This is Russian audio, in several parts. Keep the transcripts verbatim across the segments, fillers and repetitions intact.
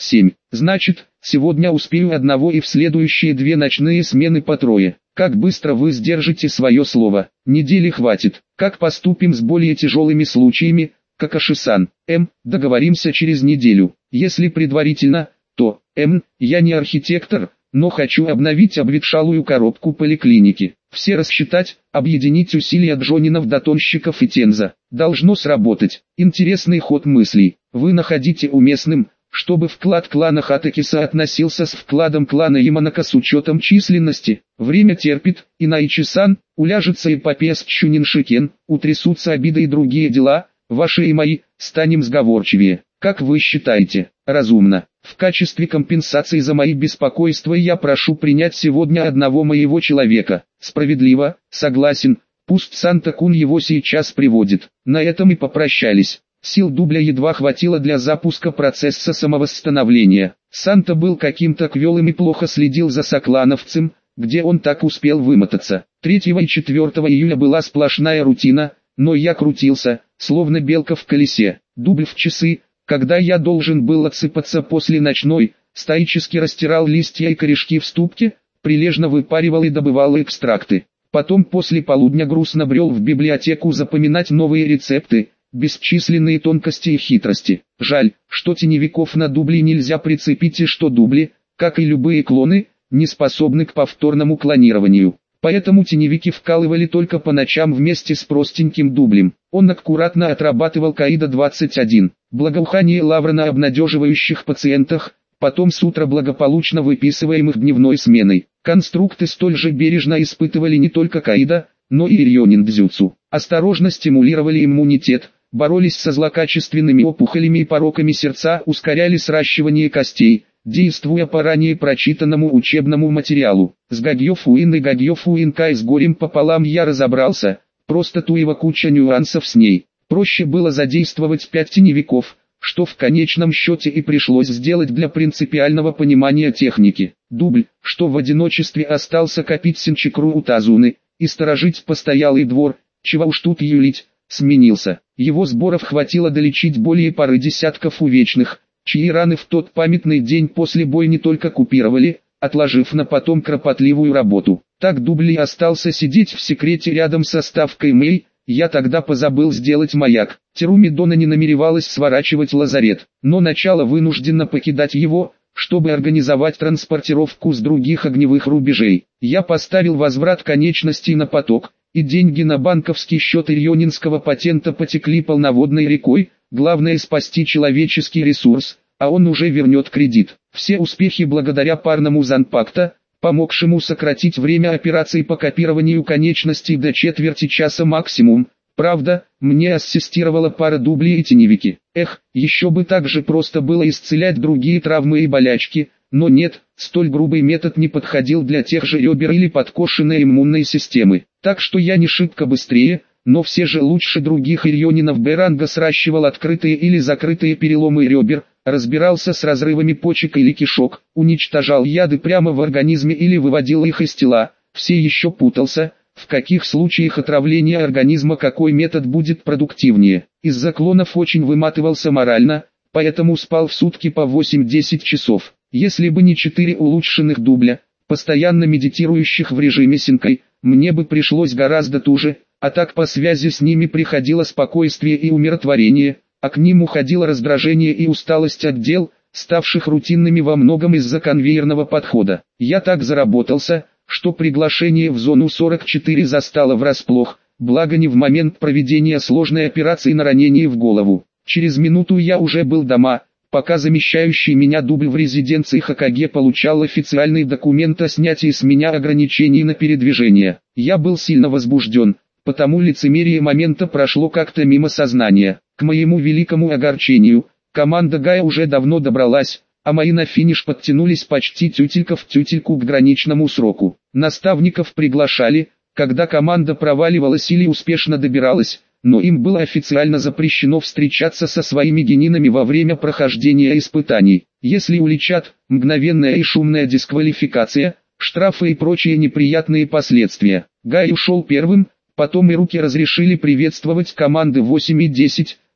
семь. Значит, сегодня успею одного и в следующие две ночные смены по трое. Как быстро вы сдержите свое слово? Недели хватит. Как поступим с более тяжелыми случаями, Какаши-сан? М, договоримся через неделю. Если предварительно, то, М, я не архитектор, но хочу обновить обветшалую коробку поликлиники. Все рассчитать, объединить усилия Джонинов, датонщиков и Тенза. Должно сработать. Интересный ход мыслей. Вы находите уместным, чтобы вклад клана Хатакиса относился с вкладом клана Яманака с учетом численности. Время терпит, и Наичи-сан, уляжется эпопея с Чуниншикен, утрясутся обиды и другие дела, ваши и мои, станем сговорчивее. Как вы считаете, разумно? В качестве компенсации за мои беспокойства я прошу принять сегодня одного моего человека. Справедливо, согласен, пусть Санта-кун его сейчас приводит. На этом и попрощались. Сил дубля едва хватило для запуска процесса самовосстановления. Санта был каким-то квелым и плохо следил за соклановцем, где он так успел вымотаться. третьего и четвёртого июля была сплошная рутина, но я крутился, словно белка в колесе. Дубль в часы, когда я должен был отсыпаться после ночной, стоически растирал листья и корешки в ступке, прилежно выпаривал и добывал экстракты. Потом после полудня грустно брел в библиотеку запоминать новые рецепты, бесчисленные тонкости и хитрости. Жаль, что теневиков на дубли нельзя прицепить и что дубли, как и любые клоны, не способны к повторному клонированию. Поэтому теневики вкалывали только по ночам вместе с простеньким дублем. Он аккуратно отрабатывал Каида двадцать один. Благоухание лавра на обнадеживающих пациентах, потом с утра благополучно выписываемых дневной сменой. Конструкты столь же бережно испытывали не только Каида, но и Ирьонин-дзюцу. Осторожно стимулировали иммунитет, боролись со злокачественными опухолями и пороками сердца, ускоряли сращивание костей, действуя по ранее прочитанному учебному материалу. С Гагьёфуин и Гагьёфуин-кай с горем пополам я разобрался, просто туева куча нюансов с ней. Проще было задействовать пять теневиков, что в конечном счете и пришлось сделать для принципиального понимания техники. Дубль, что в одиночестве остался копить синчикру у Тазуны, и сторожить постоялый двор, чего уж тут юлить, сменился. Его сборов хватило долечить более пары десятков увечных, чьи раны в тот памятный день после боя не только купировали, отложив на потом кропотливую работу. Так Дубль и остался сидеть в секрете рядом со ставкой Мэй. Я тогда позабыл сделать маяк. Теруми Дона не намеревалась сворачивать лазарет, но начало вынужденно покидать его, чтобы организовать транспортировку с других огневых рубежей. Я поставил возврат конечностей на поток, и деньги на банковский счет ирьонинского патента потекли полноводной рекой. Главное спасти человеческий ресурс, а он уже вернет кредит. Все успехи благодаря парному Занпакта, помогшему сократить время операций по копированию конечностей до четверти часа максимум. Правда, мне ассистировала пара дублей и теневики. Эх, еще бы так же просто было исцелять другие травмы и болячки, но нет, столь грубый метод не подходил для тех же ребер или подкошенной иммунной системы. Так что я не шибко быстрее, но все же лучше других ирьонинов Б-ранга сращивал открытые или закрытые переломы ребер, разбирался с разрывами почек или кишок, уничтожал яды прямо в организме или выводил их из тела, все еще путался, в каких случаях отравления организма какой метод будет продуктивнее. Из-за клонов очень выматывался морально, поэтому спал в сутки по восемь-десять часов. Если бы не четыре улучшенных дубля, постоянно медитирующих в режиме синкай, мне бы пришлось гораздо туже, а так по связи с ними приходило спокойствие и умиротворение, а к ним уходило раздражение и усталость от дел, ставших рутинными во многом из-за конвейерного подхода. Я так заработался, что приглашение в зону сорок четыре застало врасплох, благо не в момент проведения сложной операции на ранение в голову. Через минуту я уже был дома, пока замещающий меня дубль в резиденции Хокаге получал официальный документ о снятии с меня ограничений на передвижение. Я был сильно возбужден, потому лицемерие момента прошло как-то мимо сознания. К моему великому огорчению, команда Гая уже давно добралась, а мои на финиш подтянулись почти тютелька в тютельку к граничному сроку. Наставников приглашали, когда команда проваливалась или успешно добиралась, но им было официально запрещено встречаться со своими генинами во время прохождения испытаний. Если уличат, мгновенная и шумная дисквалификация, штрафы и прочие неприятные последствия. Гай ушел первым, потом и руки разрешили приветствовать команды восемь и десять,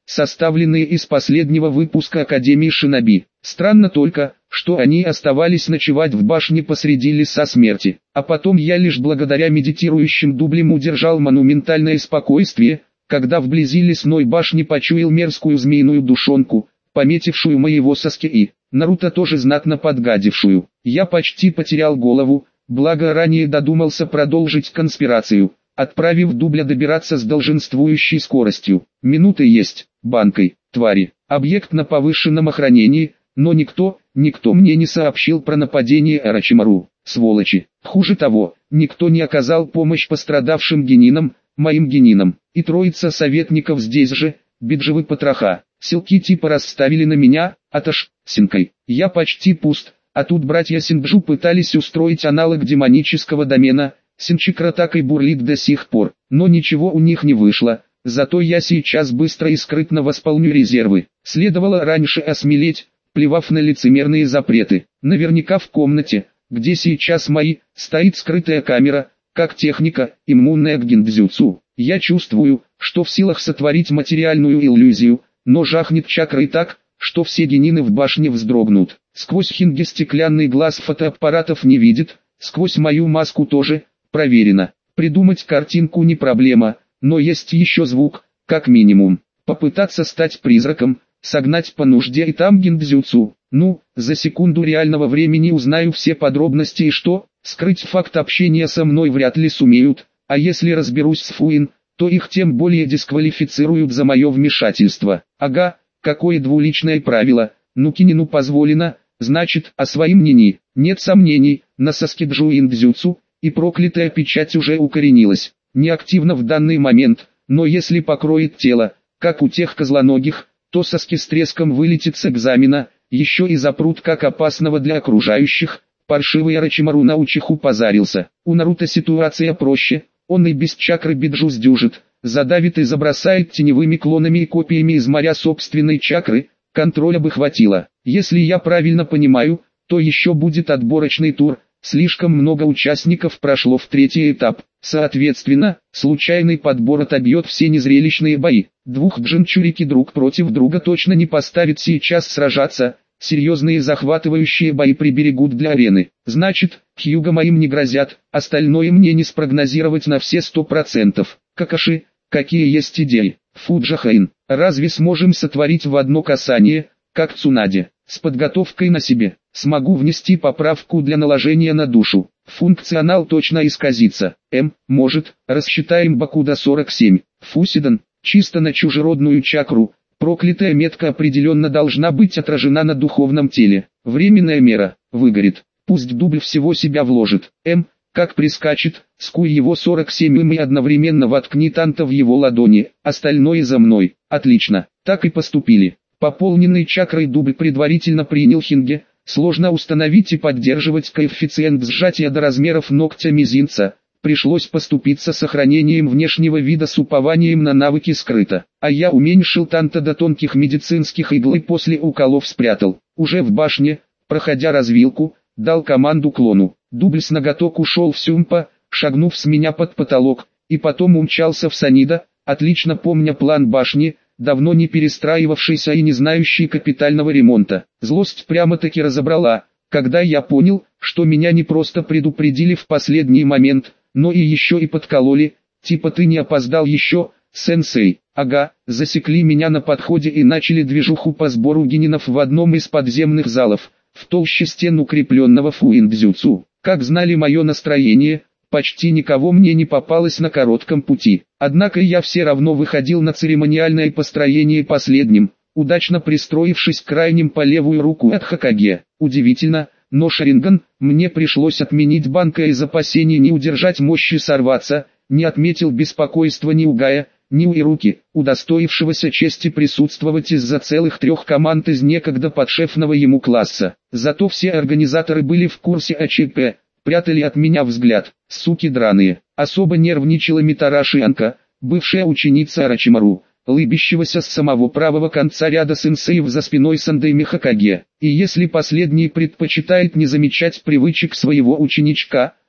составленные из последнего выпуска Академии Шиноби. Странно только, что они оставались ночевать в башне посреди леса смерти. А потом я лишь благодаря медитирующим дублям удержал монументальное спокойствие, когда вблизи лесной башни почуял мерзкую змеиную душонку, пометившую моего соски и Наруто тоже знатно подгадившую. Я почти потерял голову, благо ранее додумался продолжить конспирацию, отправив дубля добираться с долженствующей скоростью. Минуты есть, банкой, твари, объект на повышенном охранении, но никто, никто мне не сообщил про нападение Орочимару, сволочи. Хуже того, никто не оказал помощь пострадавшим генинам, моим генинам, и троица советников здесь же, биджевы потроха. Силки типа расставили на меня, аташ, синкой. Я почти пуст, а тут братья Синджу пытались устроить аналог демонического домена, Синчикратакой бурлит до сих пор, но ничего у них не вышло, зато я сейчас быстро и скрытно восполню резервы. Следовало раньше осмелеть, плевав на лицемерные запреты. Наверняка в комнате, где сейчас мои, стоит скрытая камера, как техника, иммунная к гиндзюцу. Я чувствую, что в силах сотворить материальную иллюзию, но жахнет чакрой так, что все генины в башне вздрогнут. Сквозь хинги стеклянный глаз фотоаппаратов не видит, сквозь мою маску тоже, проверено. Придумать картинку не проблема, но есть еще звук, как минимум. Попытаться стать призраком, согнать по нужде и там гиндзюцу. Ну, за секунду реального времени узнаю все подробности и что, скрыть факт общения со мной вряд ли сумеют, а если разберусь с Фуин, то их тем более дисквалифицируют за мое вмешательство. Ага, какое двуличное правило, ну Кинину позволено, значит, а своим ни-ни. Нет сомнений, на Саскиджу Индзюцу, и проклятая печать уже укоренилась. Неактивно в данный момент, но если покроет тело, как у тех козлоногих, то Саски с треском вылетит с экзамена, еще и запрут как опасного для окружающих. Паршивый Орочимару на учиху позарился. У Наруто ситуация проще. Он и без чакры биджу сдюжит, задавит и забросает теневыми клонами и копиями из моря собственной чакры, контроля бы хватило. Если я правильно понимаю, то еще будет отборочный тур, слишком много участников прошло в третий этап. Соответственно, случайный подбор отобьет все незрелищные бои. Двух джинчурики друг против друга точно не поставит сейчас сражаться. Серьезные захватывающие бои приберегут для арены. Значит, Хьюго моим не грозят, остальное мне не спрогнозировать на все сто процентов. Какаши, какие есть идеи? Фуджахайн, разве сможем сотворить в одно касание, как Цунаде, с подготовкой на себе? Смогу внести поправку для наложения на душу. Функционал точно исказится. М, может, рассчитаем Бакуда сорок семь. Фусидан, чисто на чужеродную чакру. Проклятая метка определенно должна быть отражена на духовном теле. Временная мера, выгорит. Пусть дубль всего себя вложит. М, как прискачет, скуй его сорок семь им и одновременно воткни танта в его ладони, остальное за мной. Отлично, так и поступили. Пополненный чакрой дубль предварительно принял хинге. Сложно установить и поддерживать коэффициент сжатия до размеров ногтя мизинца. Пришлось поступиться сохранением внешнего вида с упованием на навыки скрыто. А я уменьшил танта до тонких медицинских игл и после уколов спрятал. Уже в башне, проходя развилку, дал команду клону. Дубль с ноготок ушел в Сюмпа, шагнув с меня под потолок, и потом умчался в Санида, отлично помня план башни, давно не перестраивавшийся и не знающий капитального ремонта. Злость прямо-таки разобрала, когда я понял, что меня не просто предупредили в последний момент, но и еще и подкололи, типа ты не опоздал еще, сенсей. Ага, засекли меня на подходе и начали движуху по сбору генинов в одном из подземных залов, в толще стен укрепленного фуиндзюцу. Как знали мое настроение, почти никого мне не попалось на коротком пути. Однако я все равно выходил на церемониальное построение последним, удачно пристроившись крайним по левую руку от Хокаге. Удивительно, но Шаринган, мне пришлось отменить банка из опасений не удержать мощи сорваться, не отметил беспокойства ни у Гая, ни у Ируки, удостоившегося чести присутствовать из-за целых трех команд из некогда подшефного ему класса. Зато все организаторы были в курсе АЧП, прятали от меня взгляд, суки драные. Особо нервничала Митараши Анка, бывшая ученица Орочимару, лыбящегося с самого правого конца ряда сенсеев за спиной Сандайми Хокаге. И если последний предпочитает не замечать привычек своего ученичка,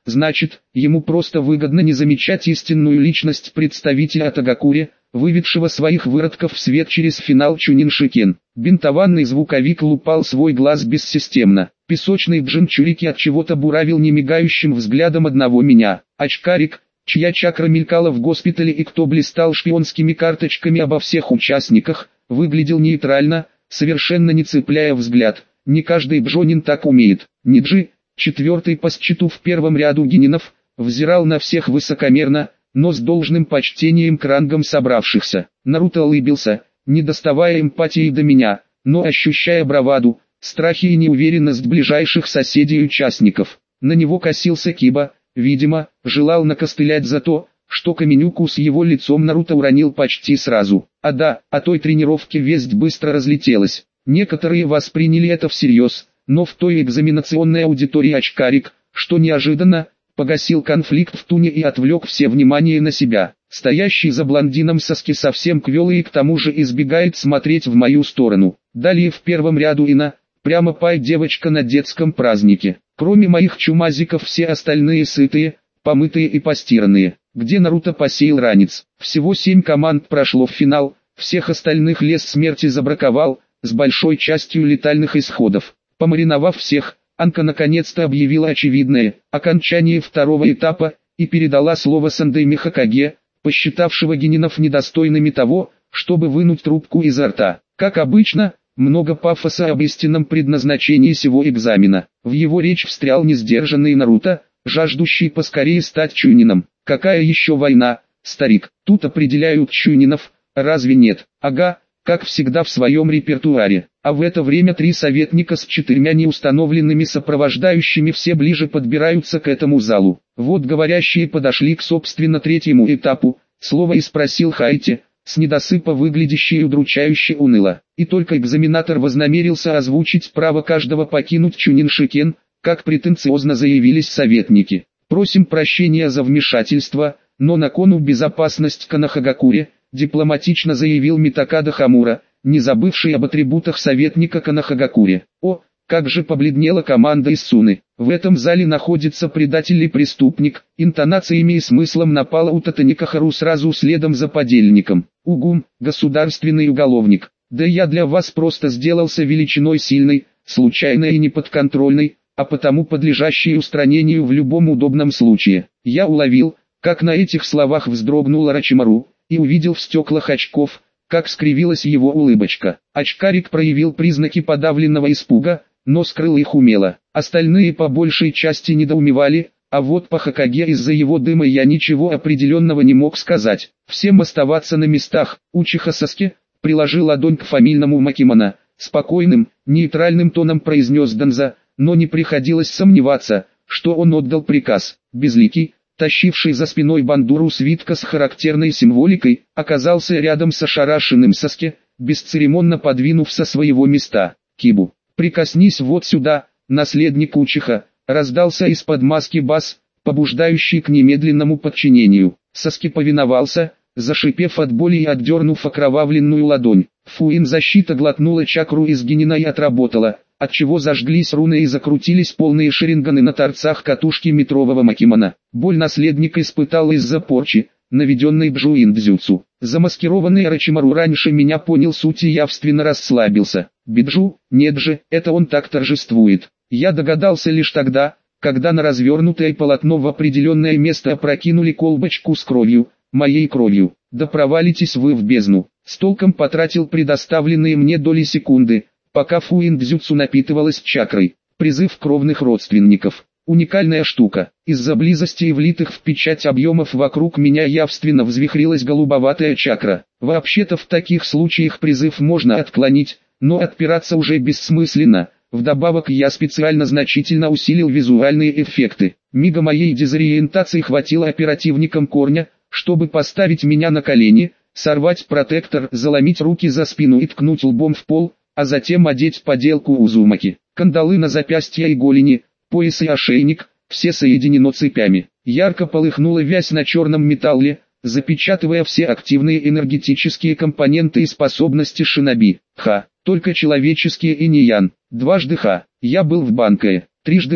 Значит, ему просто выгодно не замечать истинную личность представителя Атагакури, выведшего своих выродков в свет через финал Чунин Шикен. Бинтованный звуковик лупал свой глаз бессистемно. Песочный Джинчурики от чего-то буравил немигающим взглядом одного меня. Очкарик, чья чакра мелькала в госпитале и кто блистал шпионскими карточками обо всех участниках, выглядел нейтрально, совершенно не цепляя взгляд. Не каждый бжонин так умеет. Ниджи, четвертый по счету в первом ряду генинов, взирал на всех высокомерно, но с должным почтением к рангам собравшихся. Наруто улыбился, не доставая эмпатии до меня, но ощущая браваду, страхи и неуверенность ближайших соседей и участников. На него косился Киба, видимо, желал накостылять за то, что Каменюку с его лицом Наруто уронил почти сразу. А да, о той тренировке весть быстро разлетелась. Некоторые восприняли это всерьез, но в той экзаменационной аудитории очкарик, что неожиданно, погасил конфликт в туне и отвлек все внимание на себя. Стоящий за блондином Саски совсем квелый и к тому же избегает смотреть в мою сторону. Далее в первом ряду Ина, прямо пай девочка на детском празднике. Кроме моих чумазиков все остальные сытые, помытые и постиранные. Где Наруто посеял ранец. Всего семь команд прошло в финал, всех остальных лес смерти забраковал, с большой частью летальных исходов. Помариновав всех, Анка наконец-то объявила очевидное окончание второго этапа и передала слово Сандэй Хокаге, посчитавшего генинов недостойными того, чтобы вынуть трубку изо рта. Как обычно, много пафоса об истинном предназначении сего экзамена. В его речь встрял несдержанный Наруто, жаждущий поскорее стать чунином. Какая еще война, старик? Тут определяют чунинов, разве нет? Ага, как всегда в своем репертуаре. А в это время три советника с четырьмя неустановленными сопровождающими все ближе подбираются к этому залу. Вот говорящие подошли к собственно третьему этапу, слово и спросил Хайти, с недосыпа выглядящий удручающе уныло. И только экзаменатор вознамерился озвучить право каждого покинуть Чунин Шикен, как претенциозно заявились советники. Просим прощения за вмешательство, но на кону безопасность Канахагакури, дипломатично заявил Митакада Хамура, не забывший об атрибутах советника Канахагакури. О, как же побледнела команда из Суны. В этом зале находится предатель и преступник. Интонациями и смыслом напала у Татаникахару сразу следом за подельником. Угум, государственный уголовник. Да я для вас просто сделался величиной сильной, случайной и неподконтрольной, а потому подлежащей устранению в любом удобном случае. Я уловил, как на этих словах вздрогнул Орочимару, и увидел в стеклах очков, как скривилась его улыбочка. Очкарик проявил признаки подавленного испуга, но скрыл их умело. Остальные по большей части недоумевали, а вот по Хокаге из-за его дыма я ничего определенного не мог сказать. Всем оставаться на местах. Учиха Саски приложил ладонь к фамильному Макимана. Спокойным, нейтральным тоном произнес Данза, но не приходилось сомневаться, что он отдал приказ. Безликий, тащивший за спиной бандуру свитка с характерной символикой, оказался рядом с ошарашенным Саски, бесцеремонно подвинув со своего места. Кибу, прикоснись вот сюда, наследник Учиха, раздался из-под маски бас, побуждающий к немедленному подчинению. Саски повиновался, зашипев от боли и отдернув окровавленную ладонь. Фуин защита глотнула чакру из генина и отработала, отчего зажглись руны и закрутились полные шеринганы на торцах катушки метрового Макимана. Боль наследник испытал из-за порчи, наведенной Бджуин-дзюцу. Замаскированный Орочимару раньше меня понял суть и явственно расслабился. Биджу, нет же, это он так торжествует. Я догадался лишь тогда, когда на развернутое полотно в определенное место опрокинули колбочку с кровью, моей кровью. Да провалитесь вы в бездну. С толком потратил предоставленные мне доли секунды, пока Фуин-дзюцу напитывалась чакрой. Призыв кровных родственников. Уникальная штука. Из-за близости и влитых в печать объемов вокруг меня явственно взвихрилась голубоватая чакра. Вообще-то в таких случаях призыв можно отклонить, но отпираться уже бессмысленно. Вдобавок я специально значительно усилил визуальные эффекты. Мига моей дезориентации хватило оперативникам корня, чтобы поставить меня на колени, сорвать протектор, заломить руки за спину и ткнуть лбом в пол, а затем одеть поделку Узумаки. Кандалы на запястья и голени, пояс и ошейник, все соединено цепями. Ярко полыхнула вязь на черном металле, запечатывая все активные энергетические компоненты и способности шиноби. Ха, только человеческие и не ян. Дважды ха, я был в банкае. Трижды ха,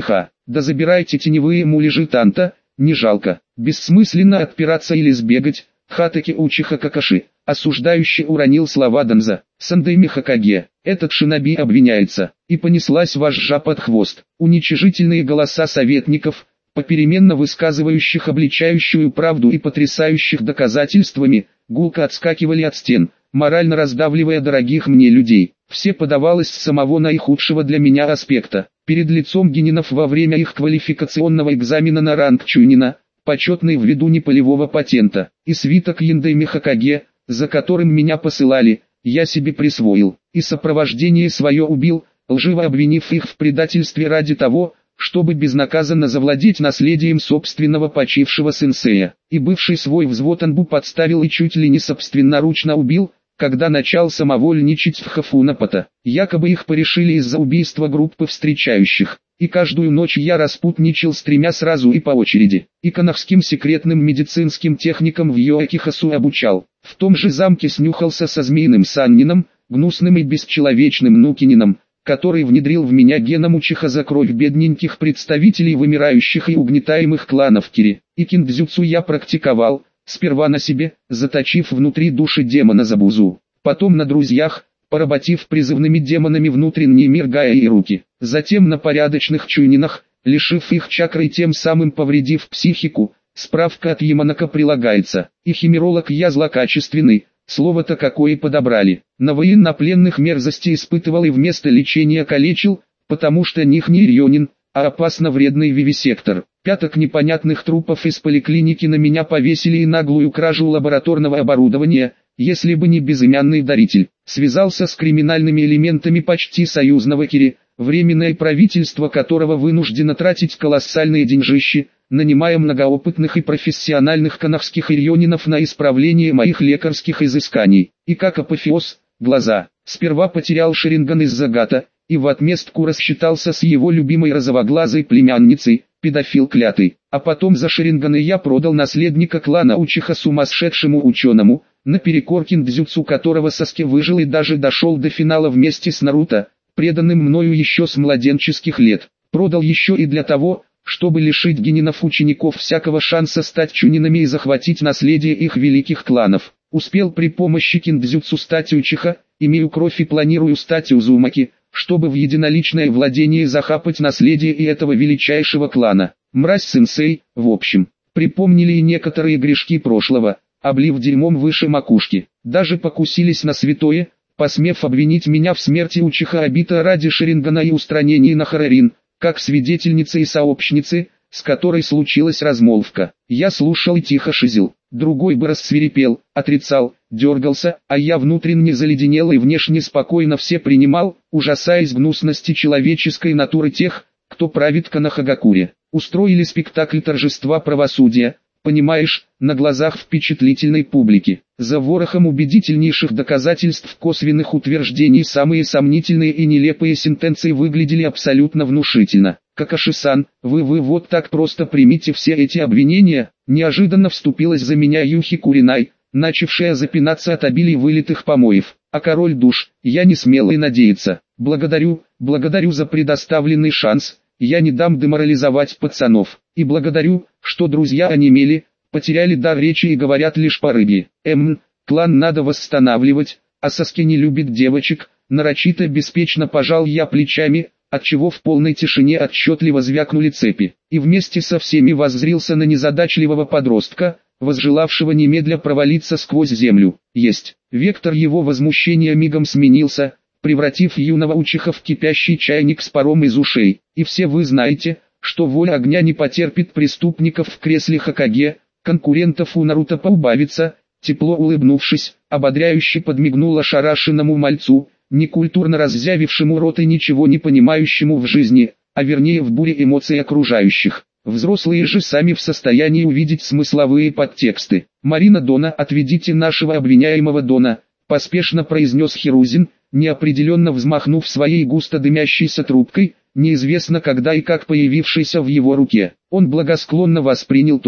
Да забирайте теневые муляжи Танта, не жалко. Бессмысленно отпираться или сбегать. Хатаки Учиха Какаши, осуждающий уронил слова Данза. Сандайми Хокаге, этот шиноби обвиняется, и понеслась вожжа под хвост. Уничижительные голоса советников, попеременно высказывающих обличающую правду и потрясающих доказательствами, гулко отскакивали от стен, морально раздавливая дорогих мне людей. Все подавалось с самого наихудшего для меня аспекта. Перед лицом генинов во время их квалификационного экзамена на ранг Чунина, почетный ввиду неполевого патента, и свиток Яндайми Хокаге, за которым меня посылали, я себе присвоил, и сопровождение свое убил, лживо обвинив их в предательстве ради того, чтобы безнаказанно завладеть наследием собственного почившего сенсея, и бывший свой взвод Анбу подставил и чуть ли не собственноручно убил, когда начал самовольничать в Хафунапата. Якобы их порешили из-за убийства группы встречающих, и каждую ночь я распутничал с тремя сразу и по очереди, и канахским секретным медицинским техникам в Йоакихасу обучал. В том же замке снюхался со змеиным Саннином, гнусным и бесчеловечным Нукинином, который внедрил в меня геном Учиха за кровь бедненьких представителей вымирающих и угнетаемых кланов Кири. И киндзюцу я практиковал, сперва на себе, заточив внутри души демона Забузу, потом на друзьях, поработив призывными демонами внутренний мир Гая и руки, затем на порядочных чуйнинах, лишив их чакры и тем самым повредив психику. Справка от Яманака прилагается. И химеролог я злокачественный, слово-то какое подобрали. На военнопленных мерзости испытывал и вместо лечения калечил, потому что них не Ирьонин, а опасно вредный вивисектор. Пяток непонятных трупов из поликлиники на меня повесили и наглую кражу лабораторного оборудования, если бы не безымянный даритель. Связался с криминальными элементами почти союзного Кири, временное правительство которого вынуждено тратить колоссальные деньжищи, нанимая многоопытных и профессиональных канахских ирьонинов на исправление моих лекарских изысканий. И как апофеоз, глаза. Сперва потерял Шаринган из-за гата, и в отместку рассчитался с его любимой розовоглазой племянницей, педофил клятый. А потом за Шаринганы я продал наследника клана Учиха сумасшедшему ученому, наперекор киндзюцу которого Саске выжил и даже дошел до финала вместе с Наруто, преданным мною еще с младенческих лет. Продал еще и для того, чтобы лишить генинов учеников всякого шанса стать чунинами и захватить наследие их великих кланов. Успел при помощи киндзюцу стать Учиха, имею кровь и планирую стать Узумаки, чтобы в единоличное владение захапать наследие и этого величайшего клана. Мразь-сенсей, в общем, припомнили и некоторые грешки прошлого, облив дерьмом выше макушки. Даже покусились на святое, посмев обвинить меня в смерти Учиха Обита ради Шарингана и устранении Нахарарин, как свидетельницы и сообщницы, с которой случилась размолвка. Я слушал и тихо шизил. Другой бы рассвирепел, отрицал, дергался, а я внутренне заледенел и внешне спокойно все принимал, ужасаясь гнусности человеческой натуры тех, кто правит Канахагакуре. Устроили спектакль торжества правосудия, понимаешь, на глазах впечатлительной публики. За ворохом убедительнейших доказательств косвенных утверждений самые сомнительные и нелепые сентенции выглядели абсолютно внушительно. Какаши-сан, вы вы вот так просто примите все эти обвинения, неожиданно вступилась за меня Юхи Куринай, начавшая запинаться от обилия вылитых помоев. А король душ, я не смел и надеяться. Благодарю, благодарю за предоставленный шанс, я не дам деморализовать пацанов. И благодарю, что друзья онемели, потеряли дар речи и говорят лишь по рыбье. Эм, клан надо восстанавливать, а Саске не любит девочек, нарочито беспечно пожал я плечами, отчего в полной тишине отчетливо звякнули цепи, и вместе со всеми воззрился на незадачливого подростка, возжелавшего немедля провалиться сквозь землю. Есть. Вектор его возмущения мигом сменился, превратив юного Учиха в кипящий чайник с паром из ушей. И все вы знаете, что воля огня не потерпит преступников в кресле Хокаге, конкурентов у Наруто поубавится. Тепло улыбнувшись, ободряюще подмигнула ошарашенному мальцу, некультурно раззявившему рот и ничего не понимающему в жизни, а вернее в буре эмоций окружающих. Взрослые же сами в состоянии увидеть смысловые подтексты. «Марина Дона, отведите нашего обвиняемого Дона», — поспешно произнес Хирузин, неопределенно взмахнув своей густо дымящейся трубкой, неизвестно когда и как появившейся в его руке. Он благосклонно воспринял то,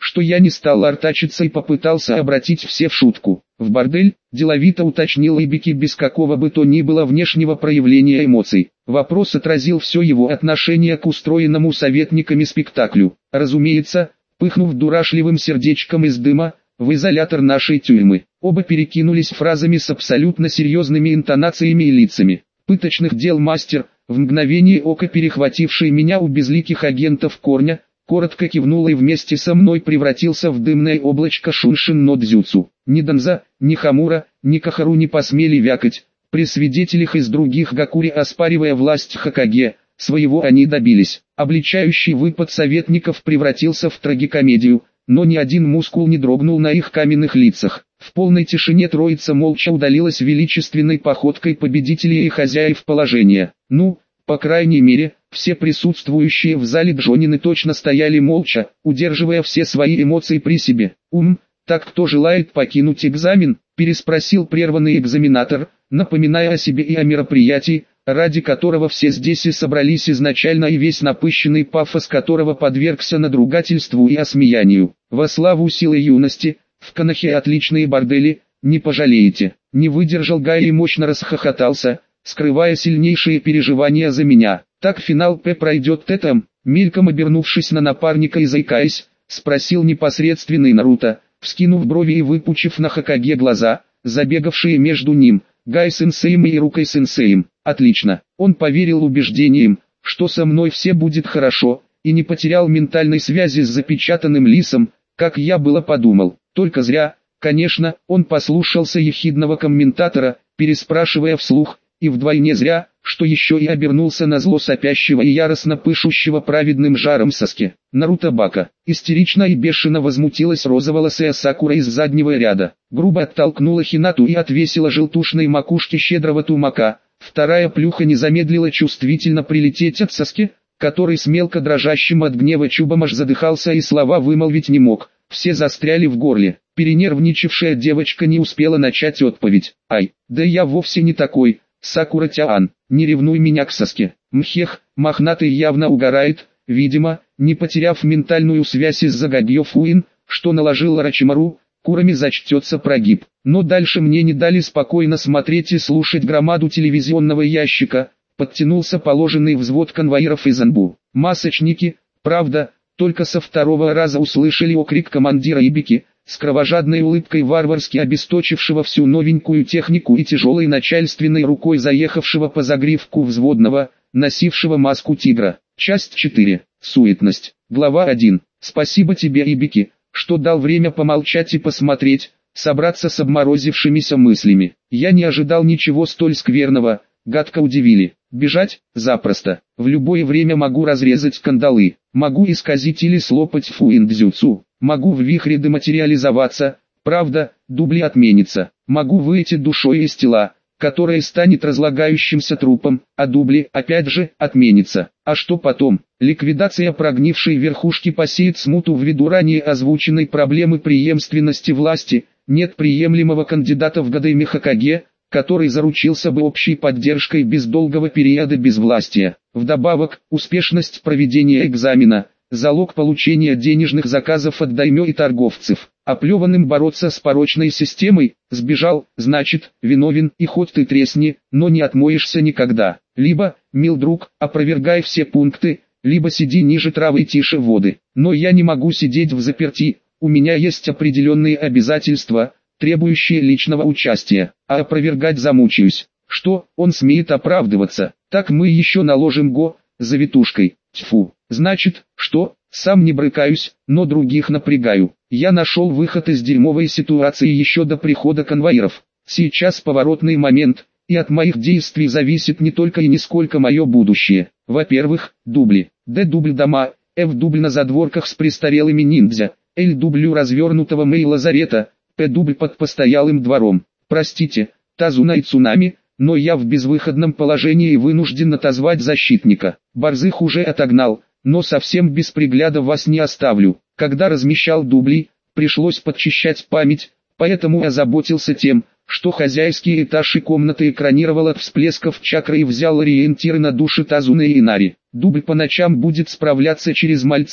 что я не стал артачиться и попытался обратить все в шутку. «В бордель?» – деловито уточнил Ибики без какого бы то ни было внешнего проявления эмоций. Вопрос отразил все его отношение к устроенному советниками спектаклю. «Разумеется», – пыхнув дурашливым сердечком из дыма, «в изолятор нашей тюрьмы». Оба перекинулись фразами с абсолютно серьезными интонациями и лицами. «Пыточных дел мастер», в мгновение ока перехвативший меня у безликих агентов Корня, коротко кивнул и вместе со мной превратился в дымное облачко Шуншин но Дзюцу. Ни Донза, ни Хамура, ни Кахару не посмели вякать. При свидетелях из других Гакури, оспаривая власть Хокаге, своего они добились. Обличающий выпад советников превратился в трагикомедию, но ни один мускул не дрогнул на их каменных лицах. В полной тишине троица молча удалилась величественной походкой победителей и хозяев положения. Ну, по крайней мере, все присутствующие в зале Джонины точно стояли молча, удерживая все свои эмоции при себе. «Ум, так кто желает покинуть экзамен?» – переспросил прерванный экзаменатор, напоминая о себе и о мероприятии, ради которого все здесь и собрались изначально, и весь напыщенный пафос которого подвергся надругательству и осмеянию. «Во славу силы юности, в Канахе отличные бордели, не пожалеете». Не выдержал Гай и мощно расхохотался, скрывая сильнейшие переживания за меня. «Так финал П пройдет тетом?» Мельком обернувшись на напарника и заикаясь, спросил непосредственный Наруто, вскинув брови и выпучив на Хокаге глаза, забегавшие между ним, Гай-сенсеем и Ирукой-сенсеем. «Отлично». Он поверил убеждениям, что со мной все будет хорошо, и не потерял ментальной связи с запечатанным лисом, как я было подумал. Только зря, конечно, он послушался ехидного комментатора, переспрашивая вслух, и вдвойне зря, что еще и обернулся на зло сопящего и яростно пышущего праведным жаром Саске. Наруто Бака. Истерично и бешено возмутилась розоволосая Сакура из заднего ряда. Грубо оттолкнула Хинату и отвесила желтушной макушке щедрого тумака. Вторая плюха не замедлила чувствительно прилететь от Саске, который с мелко дрожащим от гнева чубом аж задыхался и слова вымолвить не мог. Все застряли в горле. Перенервничавшая девочка не успела начать отповедь. «Ай, да я вовсе не такой, Сакура-тян, не ревнуй меня к Саске». Мхех, мохнатый явно угорает, видимо, не потеряв ментальную связь из-за Гагьё-Фуин, что наложил Орочимару, Курами зачтется прогиб. Но дальше мне не дали спокойно смотреть и слушать громаду телевизионного ящика. Подтянулся положенный взвод конвоиров из Анбу. Масочники, правда, только со второго раза услышали окрик командира Ибики, с кровожадной улыбкой варварски обесточившего всю новенькую технику и тяжелой начальственной рукой заехавшего по загривку взводного, носившего маску тигра. Часть четыре. Суетность. Глава один. Спасибо тебе, Ибики, что дал время помолчать и посмотреть, собраться с обморозившимися мыслями. Я не ожидал ничего столь скверного, гадко удивили. Бежать? Запросто. В любое время могу разрезать кандалы, могу исказить или слопать фуин-дзюцу, могу в вихре дематериализоваться, правда, дубли отменится, могу выйти душой из тела, которое станет разлагающимся трупом, а дубли, опять же, отменится. А что потом? Ликвидация прогнившей верхушки посеет смуту ввиду ранее озвученной проблемы преемственности власти, нет приемлемого кандидата в Годайме Хокаге, который заручился бы общей поддержкой без долгого периода безвластия. Вдобавок, успешность проведения экзамена – залог получения денежных заказов от даймё и торговцев. Оплеванным бороться с порочной системой, сбежал, значит, виновен, и хоть ты тресни, но не отмоешься никогда. Либо, мил друг, опровергай все пункты, либо сиди ниже травы и тише воды. Но я не могу сидеть в заперти, у меня есть определенные обязательства, требующие личного участия, а опровергать замучаюсь. Что, он смеет оправдываться? Так мы еще наложим го, завитушкой. Тьфу. Значит, что, сам не брыкаюсь, но других напрягаю. Я нашел выход из дерьмовой ситуации еще до прихода конвоиров. Сейчас поворотный момент, и от моих действий зависит не только и не сколько мое будущее. Во-первых, дубли. Д-дубль дома, Ф-дубль на задворках с престарелыми ниндзя, Л-дублю развернутого мэй-лазарета, П-дубль под постоялым двором. Простите, Тазуна и Цунами, но я в безвыходном положении и вынужден отозвать защитника. Борзых уже отогнал, но совсем без пригляда вас не оставлю. Когда размещал дубли, пришлось подчищать память, поэтому озаботился тем, что хозяйский этаж и комнаты экранировал от всплесков чакры и взял ориентиры на души Тазуны и Инари. Дубль по ночам будет справляться через мальца,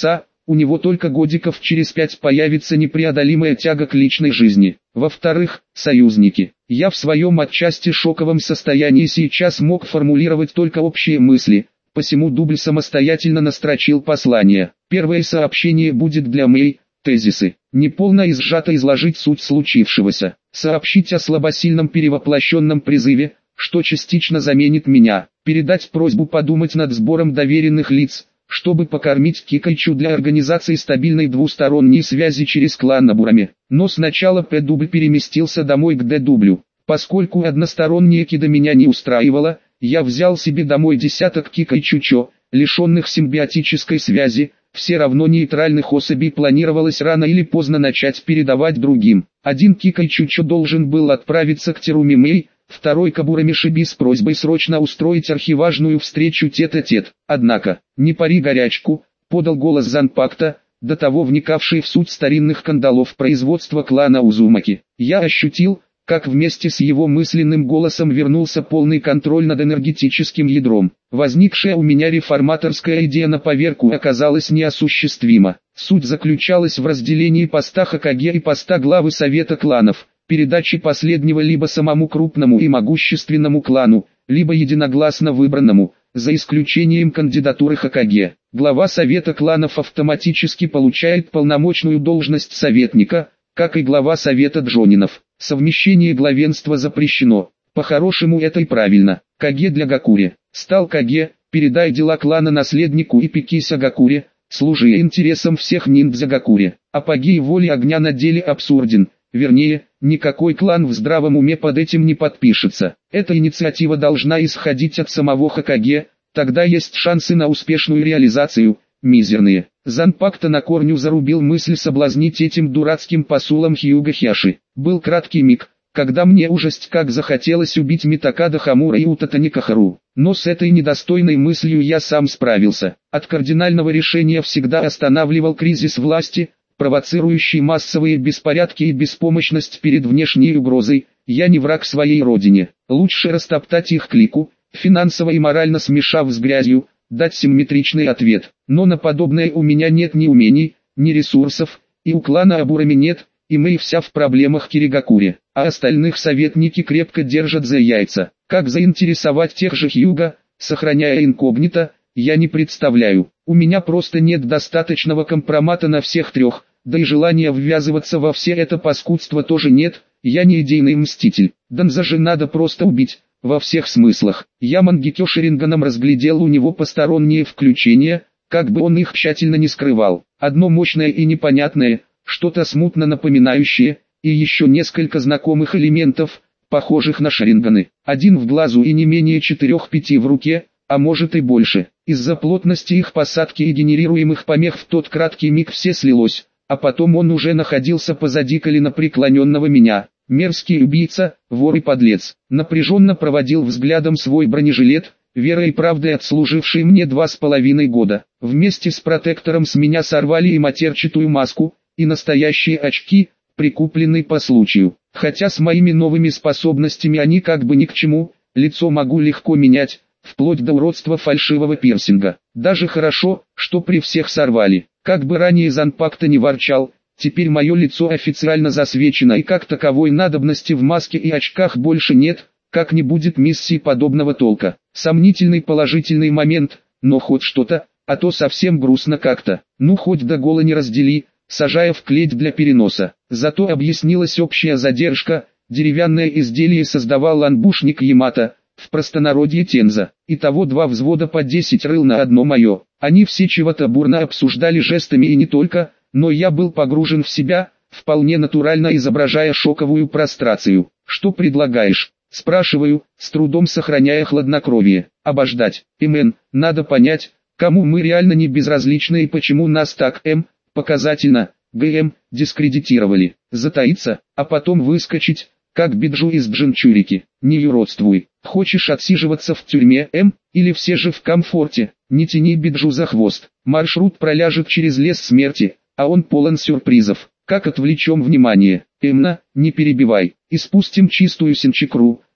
у него только годиков через пять появится непреодолимая тяга к личной жизни. Во-вторых, союзники. Я в своем отчасти шоковом состоянии сейчас мог формулировать только общие мысли, посему дубль самостоятельно настрочил послание. Первое сообщение будет для Мэй, тезисы. Неполно и сжато изложить суть случившегося. Сообщить о слабосильном перевоплощенном призыве, что частично заменит меня. Передать просьбу подумать над сбором доверенных лиц, чтобы покормить Кикайчу для организации стабильной двусторонней связи через клан Набурами. Но сначала П-дубль переместился домой к Д-дублю. Поскольку одностороннее кидо меня не устраивало, я взял себе домой десяток Кикайчучо, лишенных симбиотической связи. Все равно нейтральных особей планировалось рано или поздно начать передавать другим. Один Кикайчучо должен был отправиться к Теруми Мэй, второй к Абурамишиби с просьбой срочно устроить архиважную встречу тет-а-тет. Однако, не пари горячку, подал голос Занпакта, до того вникавший в суть старинных кандалов производства клана Узумаки. Я ощутил, как вместе с его мысленным голосом вернулся полный контроль над энергетическим ядром. Возникшая у меня реформаторская идея на поверку оказалась неосуществима. Суть заключалась в разделении поста Хокаге и поста главы Совета кланов, передаче последнего либо самому крупному и могущественному клану, либо единогласно выбранному, за исключением кандидатуры Хокаге. Глава Совета кланов автоматически получает полномочную должность советника, как и глава Совета Джонинов. Совмещение главенства запрещено. По-хорошему это и правильно. Каге для Гакури. Стал Каге, передай дела клана наследнику и Пикися Гакури, служи интересам всех ниндзя Гакури. Апогей воли огня на деле абсурден. Вернее, никакой клан в здравом уме под этим не подпишется. Эта инициатива должна исходить от самого Хокаге, тогда есть шансы на успешную реализацию, мизерные. Занпакта на корню зарубил мысль соблазнить этим дурацким посулом Хьюга Хяши. Был краткий миг, когда мне ужасть как захотелось убить Митакада Хамура и Утатаника Хару. Но с этой недостойной мыслью я сам справился. От кардинального решения всегда останавливал кризис власти, провоцирующий массовые беспорядки и беспомощность перед внешней угрозой. Я не враг своей родине. Лучше растоптать их клику, финансово и морально смешав с грязью, дать симметричный ответ. Но на подобное у меня нет ни умений, ни ресурсов, и у клана Абурами нет, и мы и вся в проблемах Киригакури, а остальных советники крепко держат за яйца. Как заинтересовать тех же Хьюга, сохраняя инкогнито, я не представляю. У меня просто нет достаточного компромата на всех трех, да и желания ввязываться во все это паскудство тоже нет, я не идейный мститель. Данза же надо просто убить. Во всех смыслах. Я Мангекё Шаринганом разглядел у него посторонние включения, как бы он их тщательно не скрывал. Одно мощное и непонятное, что-то смутно напоминающее, и еще несколько знакомых элементов, похожих на Шаринганы. Один в глазу и не менее четырех-пяти в руке, а может и больше. Из-за плотности их посадки и генерируемых помех в тот краткий миг все слилось, а потом он уже находился позади коленопреклоненного меня. Мерзкий убийца, вор и подлец, напряженно проводил взглядом свой бронежилет, верой и правдой отслуживший мне два с половиной года. Вместе с протектором с меня сорвали и матерчатую маску, и настоящие очки, прикупленные по случаю. Хотя с моими новыми способностями они как бы ни к чему, лицо могу легко менять, вплоть до уродства фальшивого пирсинга. Даже хорошо, что при всех сорвали. Как бы ранее Занпакта не ворчал, теперь мое лицо официально засвечено и как таковой надобности в маске и очках больше нет, как не будет миссии подобного толка. Сомнительный положительный момент, но хоть что-то, а то совсем грустно как-то. Ну хоть до гола не раздели, сажая в клеть для переноса. Зато объяснилась общая задержка, деревянное изделие создавал ланбушник Ямато, в простонародье Тенза. Итого два взвода по десять рыл на одно мое. Они все чего-то бурно обсуждали жестами и не только, но я был погружен в себя, вполне натурально изображая шоковую прострацию. «Что предлагаешь?» – спрашиваю, с трудом сохраняя хладнокровие. «Обождать. М.Н. Надо понять, кому мы реально не безразличны и почему нас так М. показательно, ГМ, дискредитировали. Затаиться, а потом выскочить, как Биджу из Джинчурики. Не юродствуй. Хочешь отсиживаться в тюрьме, М, или все же в комфорте? Не тяни Биджу за хвост. Маршрут проляжет через лес смерти, а он полон сюрпризов. Как отвлечем внимание? Эмна, не перебивай. И спустим чистую синчикру,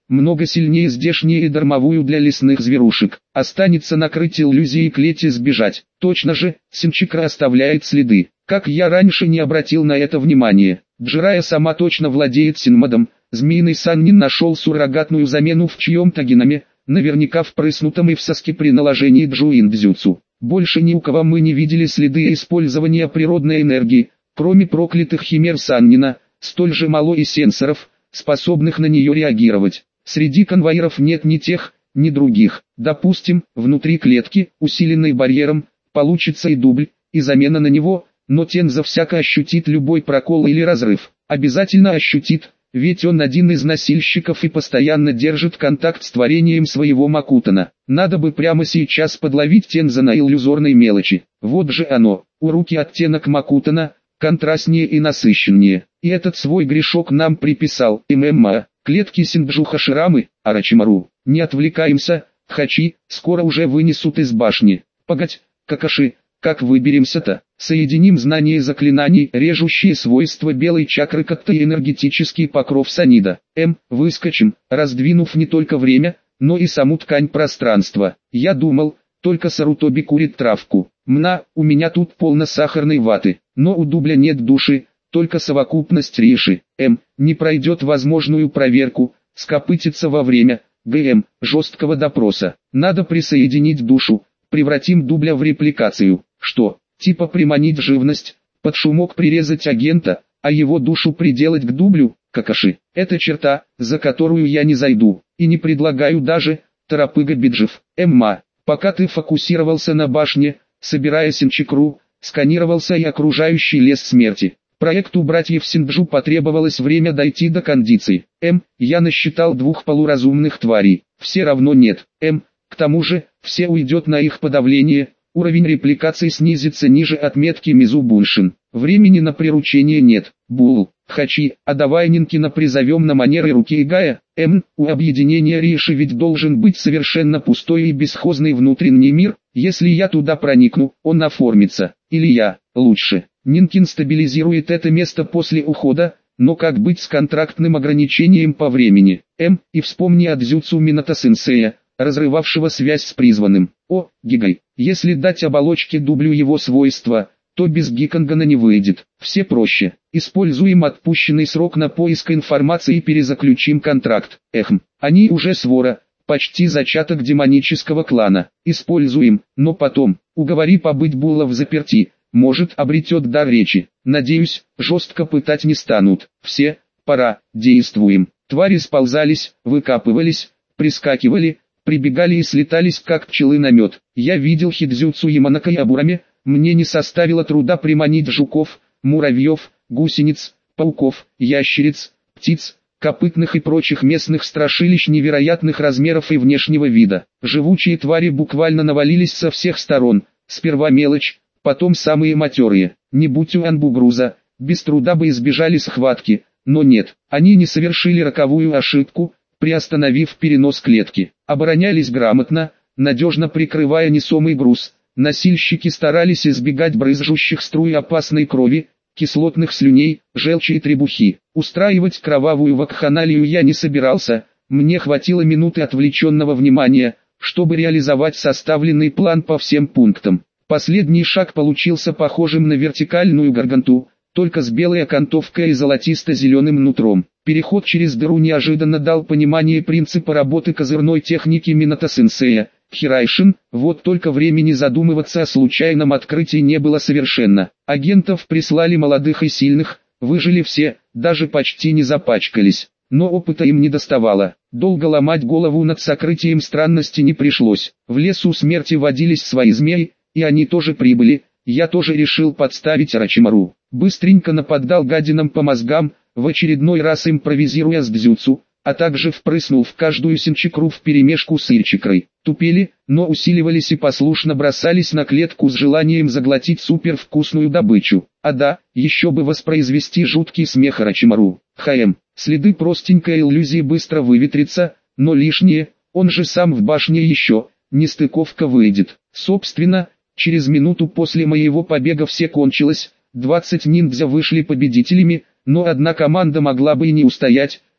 много сильнее здешней и дармовую для лесных зверушек. Останется накрыть иллюзией клеть и сбежать. Точно же, Синчикра оставляет следы. Как я раньше не обратил на это внимания. Джирая сама точно владеет Синмадом. Змеиный Саннин нашел суррогатную замену в чьем-то геноме, наверняка впрыснутом и в соски при наложении джуин-дзюцу. Больше ни у кого мы не видели следы использования природной энергии, кроме проклятых химер Саннина, столь же мало и сенсоров, способных на нее реагировать. Среди конвоиров нет ни тех, ни других. Допустим, внутри клетки, усиленной барьером, получится и дубль, и замена на него, но Тенза всяко ощутит любой прокол или разрыв. Обязательно ощутит, ведь он один из носильщиков и постоянно держит контакт с творением своего Макутана. Надо бы прямо сейчас подловить Тенза на иллюзорной мелочи. Вот же оно, у руки оттенок Макутана, контрастнее и насыщеннее. И этот свой грешок нам приписал ММА, клетки Синджуха Ширамы, Арачимару. Не отвлекаемся, Хачи, скоро уже вынесут из башни. Погодь, Какаши, как выберемся-то? Соединим знания заклинаний, режущие свойства белой чакры как-то и энергетический покров Санида. М, выскочим, раздвинув не только время, но и саму ткань пространства. Я думал, только Сарутоби курит травку. Мна, у меня тут полно сахарной ваты, но у дубля нет души, только совокупность риши. М, не пройдет возможную проверку, скопытится во время, ГМ, жесткого допроса. Надо присоединить душу, превратим дубля в репликацию. Что, типа приманить живность, под шумок прирезать агента, а его душу приделать к дублю, Какаши. Это черта, за которую я не зайду, и не предлагаю даже, Тарапыга Биджев. Эмма, пока ты фокусировался на башне, собирая Синчикру, сканировался и окружающий лес смерти. Проекту братьев Синджу потребовалось время дойти до кондиций. М, я насчитал двух полуразумных тварей, все равно нет. М, к тому же, все уйдет на их подавление, уровень репликации снизится ниже отметки Мизубульшин. Времени на приручение нет. Бул, Хачи, а давай Нинкина призовем на манеры руки Игая. М, у объединения Риши ведь должен быть совершенно пустой и бесхозный внутренний мир. Если я туда проникну, он оформится. Или я, лучше. Нинкин стабилизирует это место после ухода, но как быть с контрактным ограничением по времени? М, и вспомни о дзюцу Минато-сенсея, разрывавшего связь с призванным. О, Гигай, если дать оболочке дублю его свойства, то без Гикангана не выйдет. Все проще. Используем отпущенный срок на поиск информации и перезаключим контракт. Эхм, они уже свора, почти зачаток демонического клана. Используем, но потом, уговори побыть Була в заперти, может обретет дар речи. Надеюсь, жестко пытать не станут. Все, пора, действуем. Твари сползались, выкапывались, прискакивали, прибегали и слетались как пчелы на мед. Я видел Хидзюцу Яманака и Абураме, мне не составило труда приманить жуков, муравьев, гусениц, пауков, ящериц, птиц, копытных и прочих местных страшилищ невероятных размеров и внешнего вида. Живучие твари буквально навалились со всех сторон, сперва мелочь, потом самые матерые. Не будь у Анбугруза, без труда бы избежали схватки, но нет, они не совершили роковую ошибку, приостановив перенос клетки. Оборонялись грамотно, надежно прикрывая несомый груз. Носильщики старались избегать брызжущих струй опасной крови, кислотных слюней, желчи и требухи. Устраивать кровавую вакханалию я не собирался, мне хватило минуты отвлеченного внимания, чтобы реализовать составленный план по всем пунктам. Последний шаг получился похожим на вертикальную гарганту, только с белой окантовкой и золотисто-зеленым нутром. Переход через дыру неожиданно дал понимание принципа работы козырной техники Минато-сенсея. Хирайшин, вот только времени задумываться о случайном открытии не было совершенно. Агентов прислали молодых и сильных, выжили все, даже почти не запачкались. Но опыта им не доставало. Долго ломать голову над сокрытием странности не пришлось. В лесу смерти водились свои змеи, и они тоже прибыли. Я тоже решил подставить Арачимару. Быстренько нападал гадинам по мозгам, в очередной раз импровизируя с дзюцу, а также впрыснул в каждую Синчикру вперемешку с Ильчикрой. Тупели, но усиливались и послушно бросались на клетку с желанием заглотить супервкусную добычу. А да, еще бы воспроизвести жуткий смех Арачимару. ХМ, следы простенькой иллюзии быстро выветрятся, но лишнее, он же сам в башне еще, нестыковка выйдет. Собственно, через минуту после моего побега все кончилось, двадцать ниндзя вышли победителями, но одна команда могла бы и не устоять,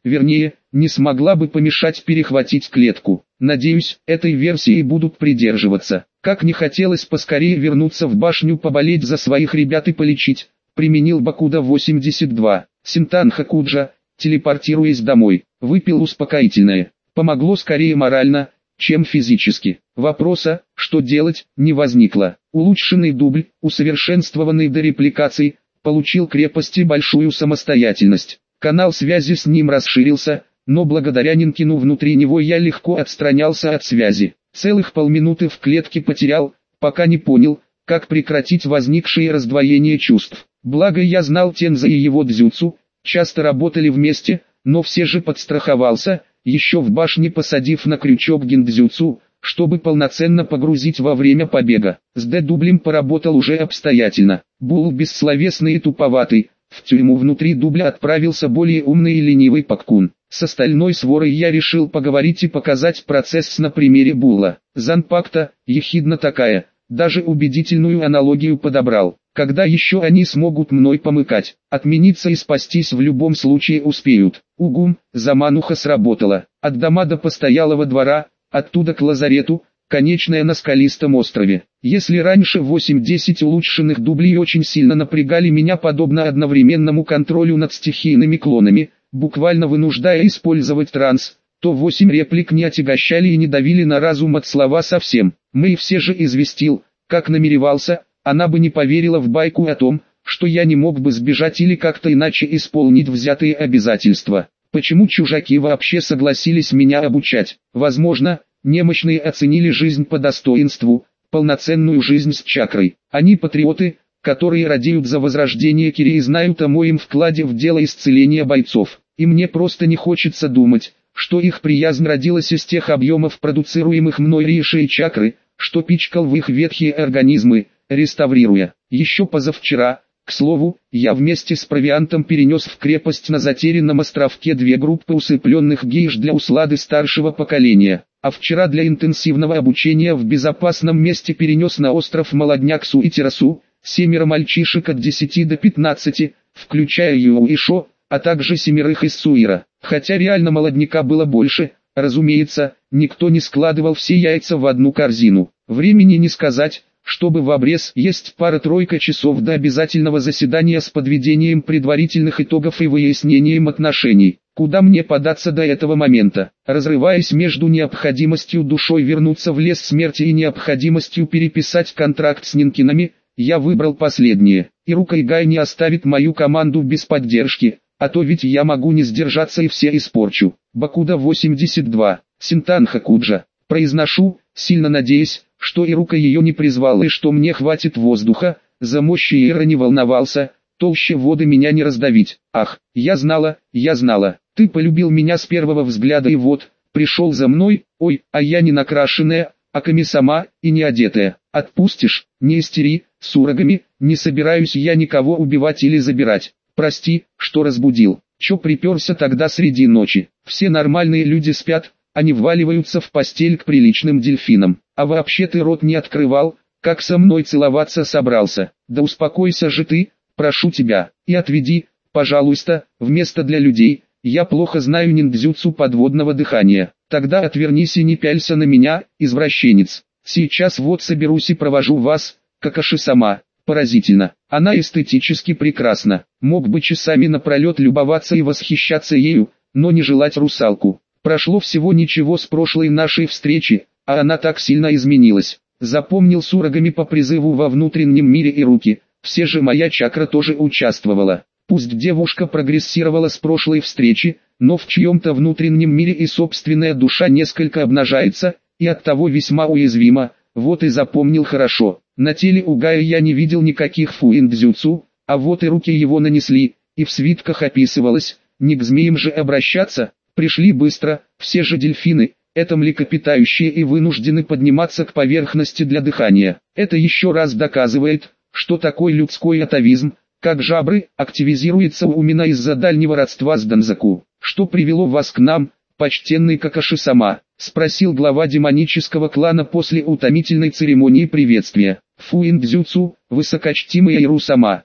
вернее, не смогла бы помешать перехватить клетку. Надеюсь, этой версии будут придерживаться. Как не хотелось поскорее вернуться в башню поболеть за своих ребят и полечить, применил Бакуда восемьдесят два. Синтан Хакуджа, телепортируясь домой, выпил успокоительное. Помогло скорее морально, чем физически. Вопроса, что делать, не возникло. Улучшенный дубль, усовершенствованный до репликаций, получил крепости большую самостоятельность. Канал связи с ним расширился, но благодаря Нинкину внутри него я легко отстранялся от связи. Целых полминуты в клетке потерял, пока не понял, как прекратить возникшее раздвоение чувств. Благо я знал Тенза и его дзюцу, часто работали вместе, но все же подстраховался, еще в башне посадив на крючок гиндзюцу, чтобы полноценно погрузить во время побега. С Д-дублем поработал уже обстоятельно. Бул бессловесный и туповатый, в тюрьму внутри дубля отправился более умный и ленивый Пак-кун. С остальной сворой я решил поговорить и показать процесс на примере Була. Занпакта, ехидна такая, даже убедительную аналогию подобрал. Когда еще они смогут мной помыкать? Отмениться и спастись в любом случае успеют. Угум, замануха сработала. От дома до постоялого двора, оттуда к лазарету, конечная на скалистом острове. Если раньше восемь-десять улучшенных дублей очень сильно напрягали меня подобно одновременному контролю над стихийными клонами, буквально вынуждая использовать транс, то восемь реплик не отягощали и не давили на разум от слова совсем. Мэй все же известил, как намеревался, она бы не поверила в байку о том, что я не мог бы сбежать или как-то иначе исполнить взятые обязательства. Почему чужаки вообще согласились меня обучать? Возможно, немощные оценили жизнь по достоинству, полноценную жизнь с чакрой. Они патриоты, которые радеют за возрождение Кири и знают о моем вкладе в дело исцеления бойцов. И мне просто не хочется думать, что их приязнь родилась из тех объемов продуцируемых мной риши и чакры, что пичкал в их ветхие организмы, реставрируя. Еще позавчера, к слову, я вместе с провиантом перенес в крепость на затерянном островке две группы усыпленных гейш для услады старшего поколения, а вчера для интенсивного обучения в безопасном месте перенес на остров молодняк Су и Терасу, семеро мальчишек от десяти до пятнадцати, включая Юо и Шо, а также семерых из Суира. Хотя реально молодняка было больше, разумеется, никто не складывал все яйца в одну корзину. Времени не сказать, чтобы в обрез есть пара-тройка часов до обязательного заседания с подведением предварительных итогов и выяснением отношений. Куда мне податься до этого момента? Разрываясь между необходимостью душой вернуться в лес смерти и необходимостью переписать контракт с Нинкинами, я выбрал последнее. Ирука Игай не оставит мою команду без поддержки, а то ведь я могу не сдержаться и все испорчу. Бакуда восемьдесят два. Синтан Хакуджа. Произношу, сильно надеясь, что Ирука ее не призвал и что мне хватит воздуха, за мощь Иера не волновался, толще воды меня не раздавить. Ах, я знала, я знала, ты полюбил меня с первого взгляда и вот, пришел за мной, ой, а я не накрашенная, а Ками-сама, и не одетая. Отпустишь, не истери, с урагами, не собираюсь я никого убивать или забирать. Прости, что разбудил. Чё приперся тогда среди ночи? Все нормальные люди спят, они вваливаются в постель к приличным дельфинам. А вообще ты рот не открывал, как со мной целоваться собрался. Да успокойся же ты, прошу тебя, и отведи, пожалуйста, вместо для людей. Я плохо знаю ниндзюцу подводного дыхания. Тогда отвернись и не пялься на меня, извращенец. Сейчас вот соберусь и провожу вас, Какаши-сама. Поразительно. Она эстетически прекрасна. Мог бы часами напролет любоваться и восхищаться ею, но не желать русалку. Прошло всего ничего с прошлой нашей встречи, а она так сильно изменилась. Запомнил с урагами по призыву во внутреннем мире и руки, все же моя чакра тоже участвовала. Пусть девушка прогрессировала с прошлой встречи, но в чьем-то внутреннем мире и собственная душа несколько обнажается, и оттого весьма уязвима, вот и запомнил хорошо. На теле Угая я не видел никаких фуиндзюцу, а вот и руки его нанесли, и в свитках описывалось, не к змеям же обращаться, пришли быстро, все же дельфины, это млекопитающие и вынуждены подниматься к поверхности для дыхания. Это еще раз доказывает, что такой людской атовизм, как жабры, активизируется у меня из-за дальнего родства с Данзаку. Что привело вас к нам, почтенный Какаши-сама? Спросил глава демонического клана после утомительной церемонии приветствия. Фуиндзюцу, высокочтимая Иру-сама.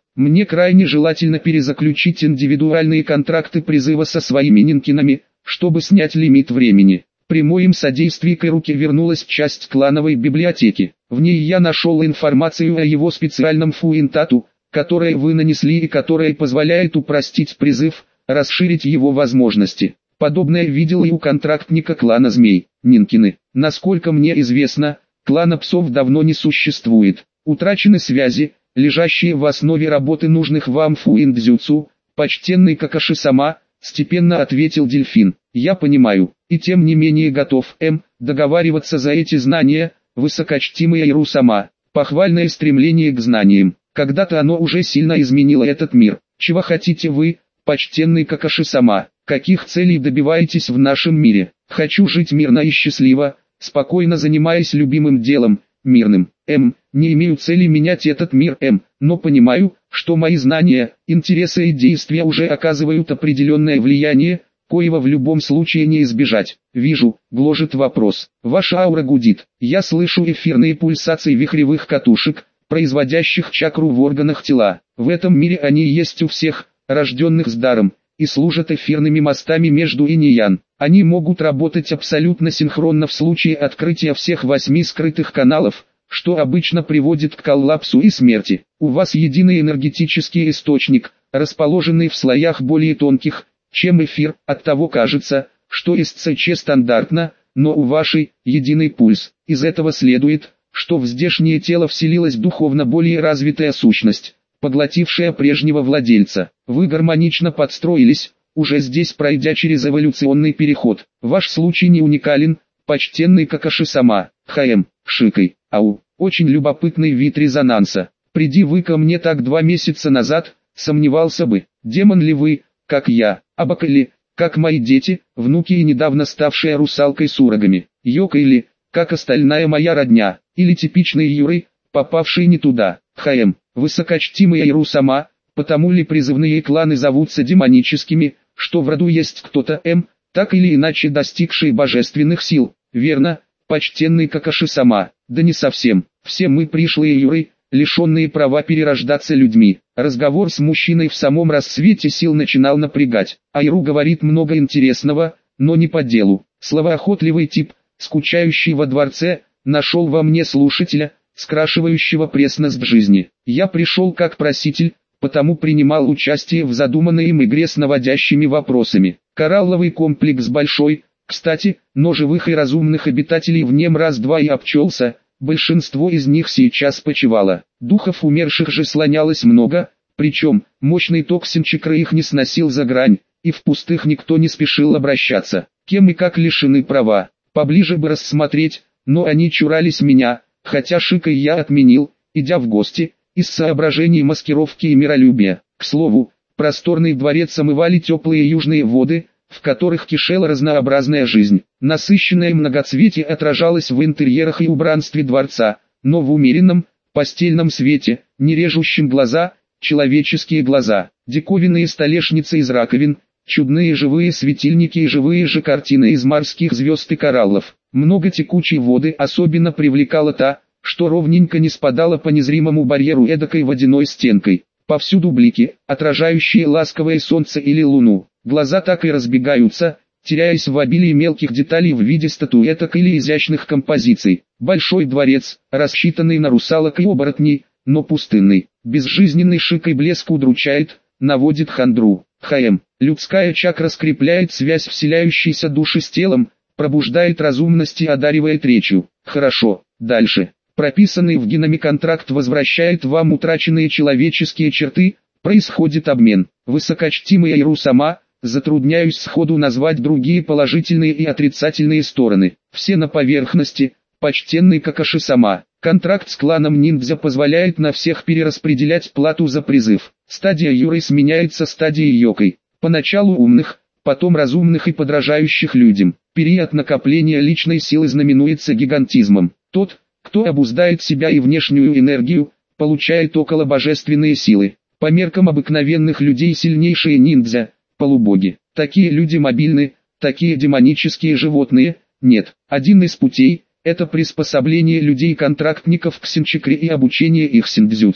Мне крайне желательно перезаключить индивидуальные контракты призыва со своими нинкинами, чтобы снять лимит времени. При моем содействии к Ируке вернулась часть клановой библиотеки. В ней я нашел информацию о его специальном фуинтату, которое вы нанесли и которое позволяет упростить призыв, расширить его возможности. Подобное видел и у контрактника клана Змей, Нинкины. Насколько мне известно, клана Псов давно не существует. Утрачены связи, лежащие в основе работы нужных вам фуиндзюцу. Почтенный Какаши-сама, степенно ответил Дельфин. Я понимаю, и тем не менее готов, М, договариваться за эти знания, высокочтимая Иру-сама. Похвальное стремление к знаниям. Когда-то оно уже сильно изменило этот мир. Чего хотите вы, почтенный Какаши-сама? Каких целей добиваетесь в нашем мире? Хочу жить мирно и счастливо, спокойно занимаясь любимым делом, мирным. М, не имею цели менять этот мир, М, но понимаю, что мои знания, интересы и действия уже оказывают определенное влияние, коего в любом случае не избежать. Вижу, гложет вопрос. Ваша аура гудит. Я слышу эфирные пульсации вихревых катушек, производящих чакру в органах тела. В этом мире они есть у всех, рожденных с даром, и служат эфирными мостами между инь и ян. Они могут работать абсолютно синхронно в случае открытия всех восьми скрытых каналов, что обычно приводит к коллапсу и смерти. У вас единый энергетический источник, расположенный в слоях более тонких, чем эфир, оттого кажется, что эс цэ че стандартно, но у вашей единый пульс. Из этого следует, что в здешнее тело вселилась духовно более развитая сущность, поглотившая прежнего владельца. Вы гармонично подстроились, уже здесь пройдя через эволюционный переход. Ваш случай не уникален, почтенный Какаши-сама. ХМ, шикай, ау, очень любопытный вид резонанса. Приди вы ко мне так два месяца назад, сомневался бы, демон ли вы, как я, абака ли, как мои дети, внуки и недавно ставшая русалкой с урагами, йока или, как остальная моя родня, или типичный юры, попавший не туда. ХМ, высокочтимая Иру-сама, потому ли призывные кланы зовутся демоническими, что в роду есть кто-то М, так или иначе достигший божественных сил, верно, почтенный Какаши-сама? Да не совсем, все мы пришлые юры, лишенные права перерождаться людьми. Разговор с мужчиной в самом расцвете сил начинал напрягать. Айру говорит много интересного, но не по делу. Словоохотливый тип, скучающий во дворце, нашел во мне слушателя, скрашивающего пресность жизни. Я пришел как проситель, потому принимал участие в задуманной им игре с наводящими вопросами. Коралловый комплекс большой, кстати, но живых и разумных обитателей в нем раз-два и обчелся. Большинство из них сейчас почивало. Духов умерших же слонялось много, причем, мощный ток синчакры их не сносил за грань, и в пустых никто не спешил обращаться. Кем и как лишены права, поближе бы рассмотреть, но они чурались меня, хотя шикой я отменил, идя в гости, из соображений маскировки и миролюбия. К слову, просторный дворец омывали теплые южные воды, в которых кишела разнообразная жизнь. Насыщенное многоцветие отражалось в интерьерах и убранстве дворца, но в умеренном, постельном свете, не режущем глаза, человеческие глаза, диковинные столешницы из раковин, чудные живые светильники и живые же картины из морских звезд и кораллов. Много текучей воды особенно привлекала та, что ровненько не спадала по незримому барьеру эдакой водяной стенкой. Повсюду блики, отражающие ласковое солнце или луну. Глаза так и разбегаются, теряясь в обилии мелких деталей в виде статуэток или изящных композиций. Большой дворец, рассчитанный на русалок и оборотней, но пустынный, безжизненный шик и блеск удручает, наводит хандру. ХМ. Людская чакра скрепляет связь вселяющейся души с телом, пробуждает разумность и одаривает речью. Хорошо, дальше. Прописанный в геноме контракт возвращает вам утраченные человеческие черты, происходит обмен. Высокочтимая Иру-сама, затрудняюсь сходу назвать другие положительные и отрицательные стороны. Все на поверхности, почтенный Какаши-сама. Контракт с кланом ниндзя позволяет на всех перераспределять плату за призыв. Стадия юры сменяется стадией йокой. Поначалу умных, потом разумных и подражающих людям. Период накопления личной силы знаменуется гигантизмом. Тот, кто обуздает себя и внешнюю энергию, получает около божественные силы. По меркам обыкновенных людей сильнейшие ниндзя, полубоги. Такие люди мобильны, такие демонические животные, нет. Один из путей – это приспособление людей-контрактников к синчакре и обучение их синдзюцу.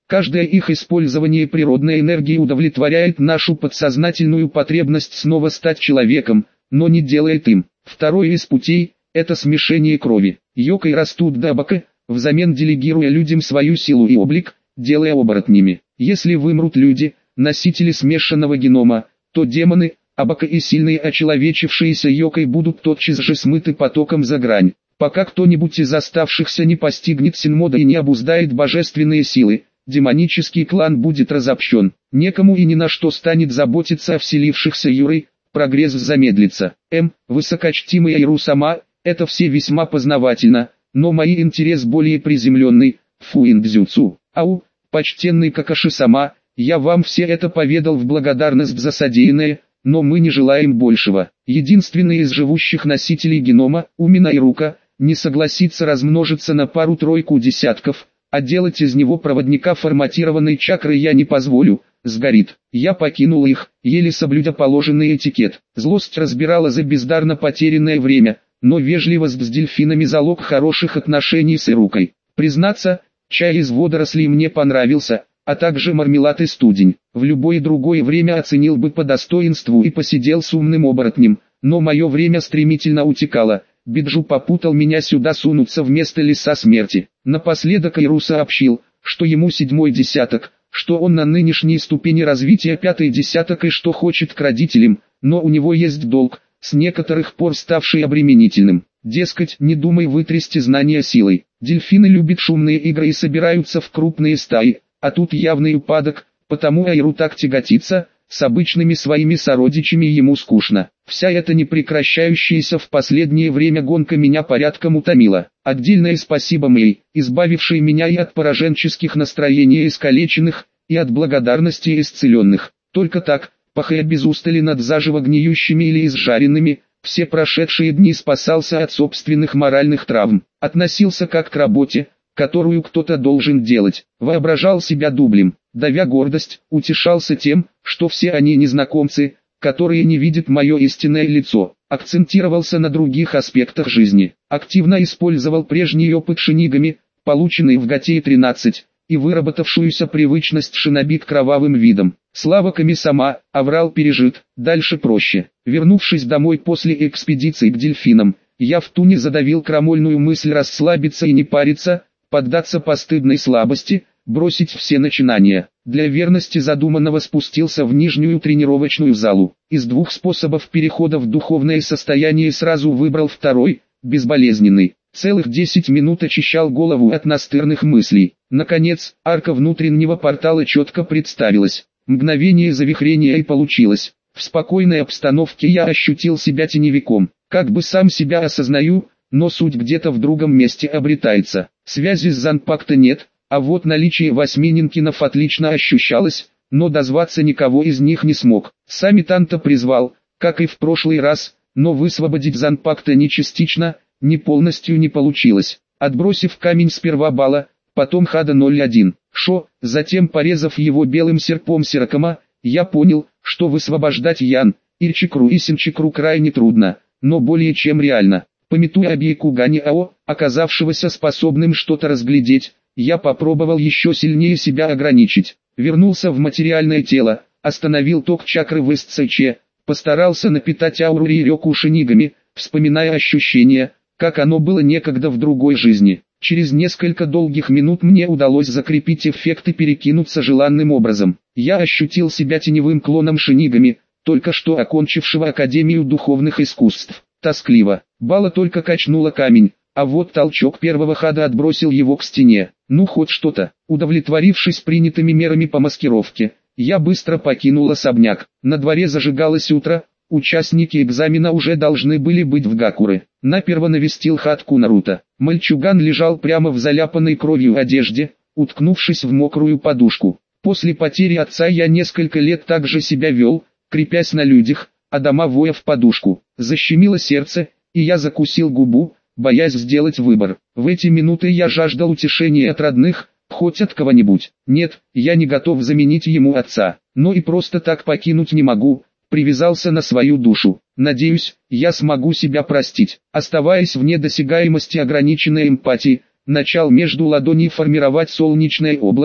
Каждое их использование природной энергии удовлетворяет нашу подсознательную потребность снова стать человеком, но не делает им. Второй из путей – это смешение крови. Йокой растут до Абака, взамен делегируя людям свою силу и облик, делая оборотнями. Если вымрут люди, носители смешанного генома, то демоны, Абака и сильные очеловечившиеся Йокой будут тотчас же смыты потоком за грань. Пока кто-нибудь из оставшихся не постигнет Синмода и не обуздает божественные силы, демонический клан будет разобщен. Некому и ни на что станет заботиться о вселившихся Юрой, прогресс замедлится. М. Высокочтимая Иру-сама, это все весьма познавательно, но мой интерес более приземленный, фуиндзюцу. Ау, почтенный Какаши-сама, я вам все это поведал в благодарность за содеянное, но мы не желаем большего. Единственный из живущих носителей генома, Умина Ирука, не согласится размножиться на пару-тройку десятков, а делать из него проводника форматированной чакры я не позволю, сгорит. Я покинул их, еле соблюдя положенный этикет. Злость разбирала за бездарно потерянное время, но вежливость с дельфинами залог хороших отношений с Ирукой. Признаться, чай из водорослей мне понравился, а также мармелад и студень. В любое другое время оценил бы по достоинству и посидел с умным оборотнем, но мое время стремительно утекало. Биджу попутал меня сюда сунуться вместо леса смерти. Напоследок Иру сообщил, что ему седьмой десяток, что он на нынешней ступени развития пятый десяток и что хочет к родителям, но у него есть долг, с некоторых пор ставший обременительным. Дескать, не думай вытрясти знания силой. Дельфины любят шумные игры и собираются в крупные стаи, а тут явный упадок, потому Айру так тяготится, с обычными своими сородичами ему скучно. Вся эта непрекращающаяся в последнее время гонка меня порядком утомила. Отдельное спасибо Мэй, избавившей меня и от пораженческих настроений искалеченных, и от благодарности исцеленных. Только так, пахая без устали над заживо гниющими или изжаренными, все прошедшие дни спасался от собственных моральных травм. Относился как к работе, которую кто-то должен делать. Воображал себя дублем, давя гордость, утешался тем, что все они незнакомцы, которые не видят мое истинное лицо. Акцентировался на других аспектах жизни. Активно использовал прежний опыт шинигами, полученный в Гатей тринадцать, и выработавшуюся привычность шиноби к кровавым видам. Слава Ками-сама, аврал пережит, дальше проще. Вернувшись домой после экспедиции к дельфинам, я в туне задавил крамольную мысль расслабиться и не париться, поддаться постыдной слабости, бросить все начинания. Для верности задуманного спустился в нижнюю тренировочную залу. Из двух способов перехода в духовное состояние сразу выбрал второй, безболезненный. Целых десять минут очищал голову от настырных мыслей. Наконец, арка внутреннего портала четко представилась. Мгновение завихрения и получилось. В спокойной обстановке я ощутил себя теневиком. Как бы сам себя осознаю, но суть где-то в другом месте обретается. Связи с Занпакто нет, а вот наличие восьмининкинов отлично ощущалось, но дозваться никого из них не смог. Сами Танто призвал, как и в прошлый раз, но высвободить Занпакто ни частично, ни полностью не получилось. Отбросив камень сперва Бала, потом Хада ноль один, Шо, затем порезав его белым серпом Сиракама, я понял, что высвобождать Ян, Ирчикру и Синчикру крайне трудно, но более чем реально. Памятуя об Якугане Ао, оказавшегося способным что-то разглядеть, я попробовал еще сильнее себя ограничить. Вернулся в материальное тело, остановил ток чакры в Эсцече, постарался напитать ауру Рирёку шинигами, вспоминая ощущения, как оно было некогда в другой жизни. Через несколько долгих минут мне удалось закрепить эффект и перекинуться желанным образом. Я ощутил себя теневым клоном шинигами, только что окончившего Академию духовных искусств. Тоскливо. Бала только качнула камень, а вот толчок первого хада отбросил его к стене. Ну хоть что-то. Удовлетворившись принятыми мерами по маскировке, я быстро покинул особняк. На дворе зажигалось утро, участники экзамена уже должны были быть в Гакуре. Наперво навестил хатку Наруто. Мальчуган лежал прямо в заляпанной кровью одежде, уткнувшись в мокрую подушку. После потери отца я несколько лет так же себя вел, крепясь на людях, а дома воя в подушку. Защемило сердце, и я закусил губу, боясь сделать выбор. В эти минуты я жаждал утешения от родных, хоть от кого-нибудь. Нет, я не готов заменить ему отца, но и просто так покинуть не могу. Привязался на свою душу. Надеюсь, я смогу себя простить. Оставаясь вне досягаемости ограниченной эмпатии, начал между ладоней формировать солнечное облако,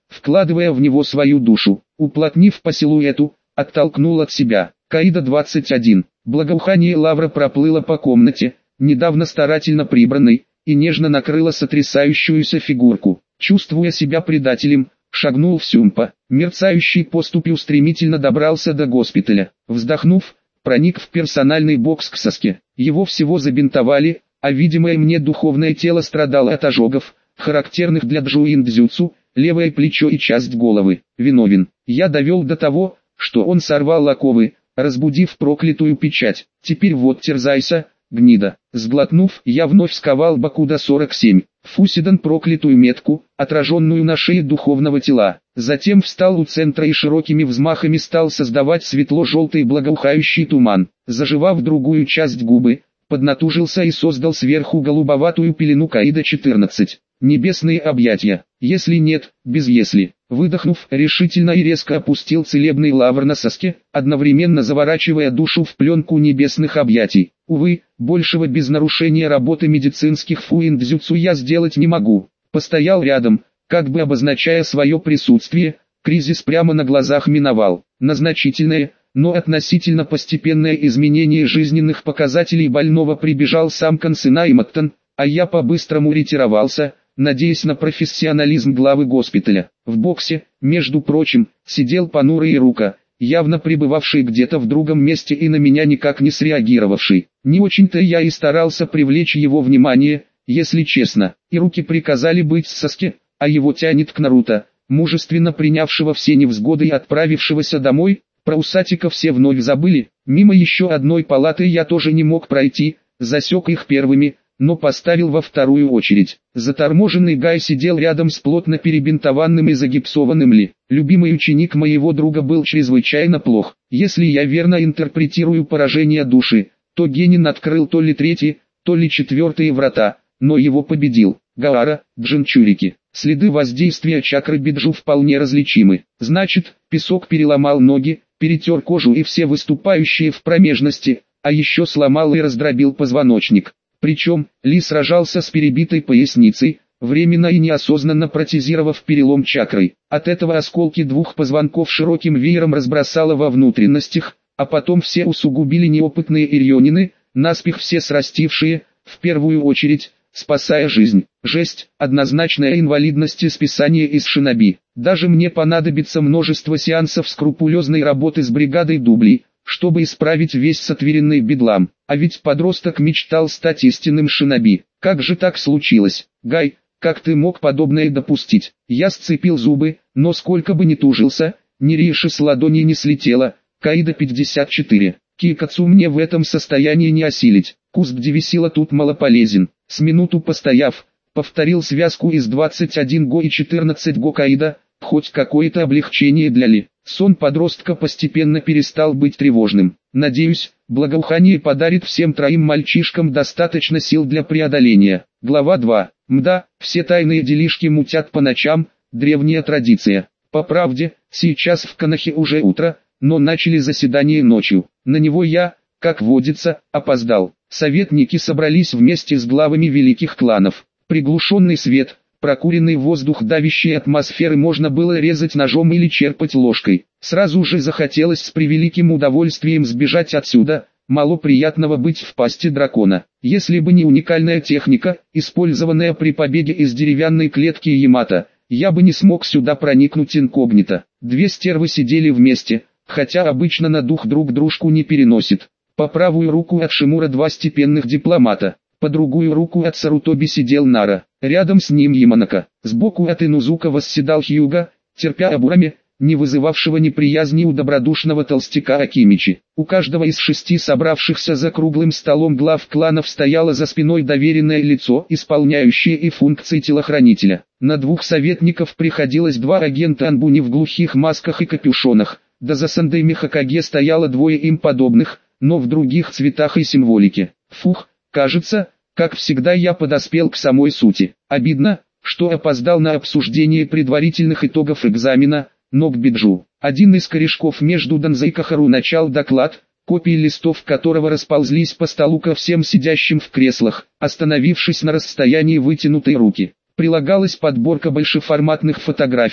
вкладывая в него свою душу. Уплотнив по силуэту, оттолкнул от себя. Каида двадцать один. Благоухание лавра проплыло по комнате, недавно старательно прибранной, и нежно накрыло сотрясающуюся фигурку. Чувствуя себя предателем, шагнул в Сюмпа. Мерцающей поступью стремительно добрался до госпиталя. Вздохнув, проник в персональный бокс к Саске. Его всего забинтовали, а видимое мне духовное тело страдало от ожогов, характерных для джуин-дзюцу, левое плечо и часть головы. Виновен. Я довел до того, что он сорвал оковы, разбудив проклятую печать. Теперь вот терзайся, гнида. Сглотнув, я вновь сковал Бакуда сорок семь. Фусидан проклятую метку, отраженную на шее духовного тела. Затем встал у центра и широкими взмахами стал создавать светло-желтый благоухающий туман. Заживав другую часть губы, поднатужился и создал сверху голубоватую пелену Каида четырнадцать. Небесные объятия. Если нет, без если. Выдохнув, решительно и резко опустил целебный лавр на Саске, одновременно заворачивая душу в пленку небесных объятий. Увы, большего без нарушения работы медицинских фуиндзюцу я сделать не могу. Постоял рядом, как бы обозначая свое присутствие, кризис прямо на глазах миновал. На значительное, но относительно постепенное изменение жизненных показателей больного прибежал сам Консенай Маттон, а я по-быстрому ретировался, надеясь на профессионализм главы госпиталя. В боксе, между прочим, сидел понурый Ирука, явно пребывавший где-то в другом месте и на меня никак не среагировавший. Не очень-то я и старался привлечь его внимание, если честно. Ируки приказали быть с Саске, а его тянет к Наруто, мужественно принявшего все невзгоды и отправившегося домой. Про усатика все вновь забыли. Мимо еще одной палаты я тоже не мог пройти, засек их первыми, но поставил во вторую очередь. Заторможенный Гай сидел рядом с плотно перебинтованным и загипсованным Ли. Любимый ученик моего друга был чрезвычайно плох. Если я верно интерпретирую поражение души, то Генин открыл то ли третий, то ли четвертые врата, но его победил. Гаара, Джинчурики. Следы воздействия чакры Биджу вполне различимы. Значит, песок переломал ноги, перетер кожу и все выступающие в промежности, а еще сломал и раздробил позвоночник. Причем, Ли сражался с перебитой поясницей, временно и неосознанно протезировав перелом чакрой. От этого осколки двух позвонков широким веером разбросало во внутренностях, а потом все усугубили неопытные ирьонины, наспех все срастившие, в первую очередь, спасая жизнь. Жесть, однозначная инвалидность и списание из шиноби. Даже мне понадобится множество сеансов скрупулезной работы с бригадой дублей, чтобы исправить весь сотворенный бедлам. А ведь подросток мечтал стать истинным шиноби. Как же так случилось? Гай, как ты мог подобное допустить? Я сцепил зубы, но сколько бы ни тужился, ни риши с ладони не слетело. Каида пятьдесят четыре. Кикацу мне в этом состоянии не осилить. Куст Девисила тут малополезен. С минуту постояв, повторил связку из двадцать один го и четырнадцать го Каида, хоть какое-то облегчение для Ли. Сон подростка постепенно перестал быть тревожным. Надеюсь, благоухание подарит всем троим мальчишкам достаточно сил для преодоления. Глава два. Мда, все тайные делишки мутят по ночам, древняя традиция. По правде, сейчас в Канахе уже утро, но начали заседание ночью. На него я, как водится, опоздал. Советники собрались вместе с главами великих кланов. Приглушенный свет, прокуренный воздух давящей атмосферы можно было резать ножом или черпать ложкой. Сразу же захотелось с превеликим удовольствием сбежать отсюда, мало приятного быть в пасти дракона. Если бы не уникальная техника, использованная при побеге из деревянной клетки Ямато, я бы не смог сюда проникнуть инкогнито. Две стервы сидели вместе, хотя обычно на дух друг дружку не переносит. По правую руку от Шимура два степенных дипломата, по другую руку от Сарутоби сидел Нара, рядом с ним Яманака, сбоку от Инузука восседал Хьюга, терпя обурами, не вызывавшего неприязни у добродушного толстяка Акимичи. У каждого из шести собравшихся за круглым столом глав кланов стояло за спиной доверенное лицо, исполняющее и функции телохранителя. На двух советников приходилось два агента Анбуни в глухих масках и капюшонах, да за Сандэй Хокаге стояло двое им подобных, но в других цветах и символике. Фух, кажется, как всегда я подоспел к самой сути. Обидно, что опоздал на обсуждение предварительных итогов экзамена, но к Биджу. Один из корешков между Данзо и Кахару начал доклад, копии листов которого расползлись по столу ко всем сидящим в креслах, остановившись на расстоянии вытянутой руки. Прилагалась подборка большеформатных фотографий,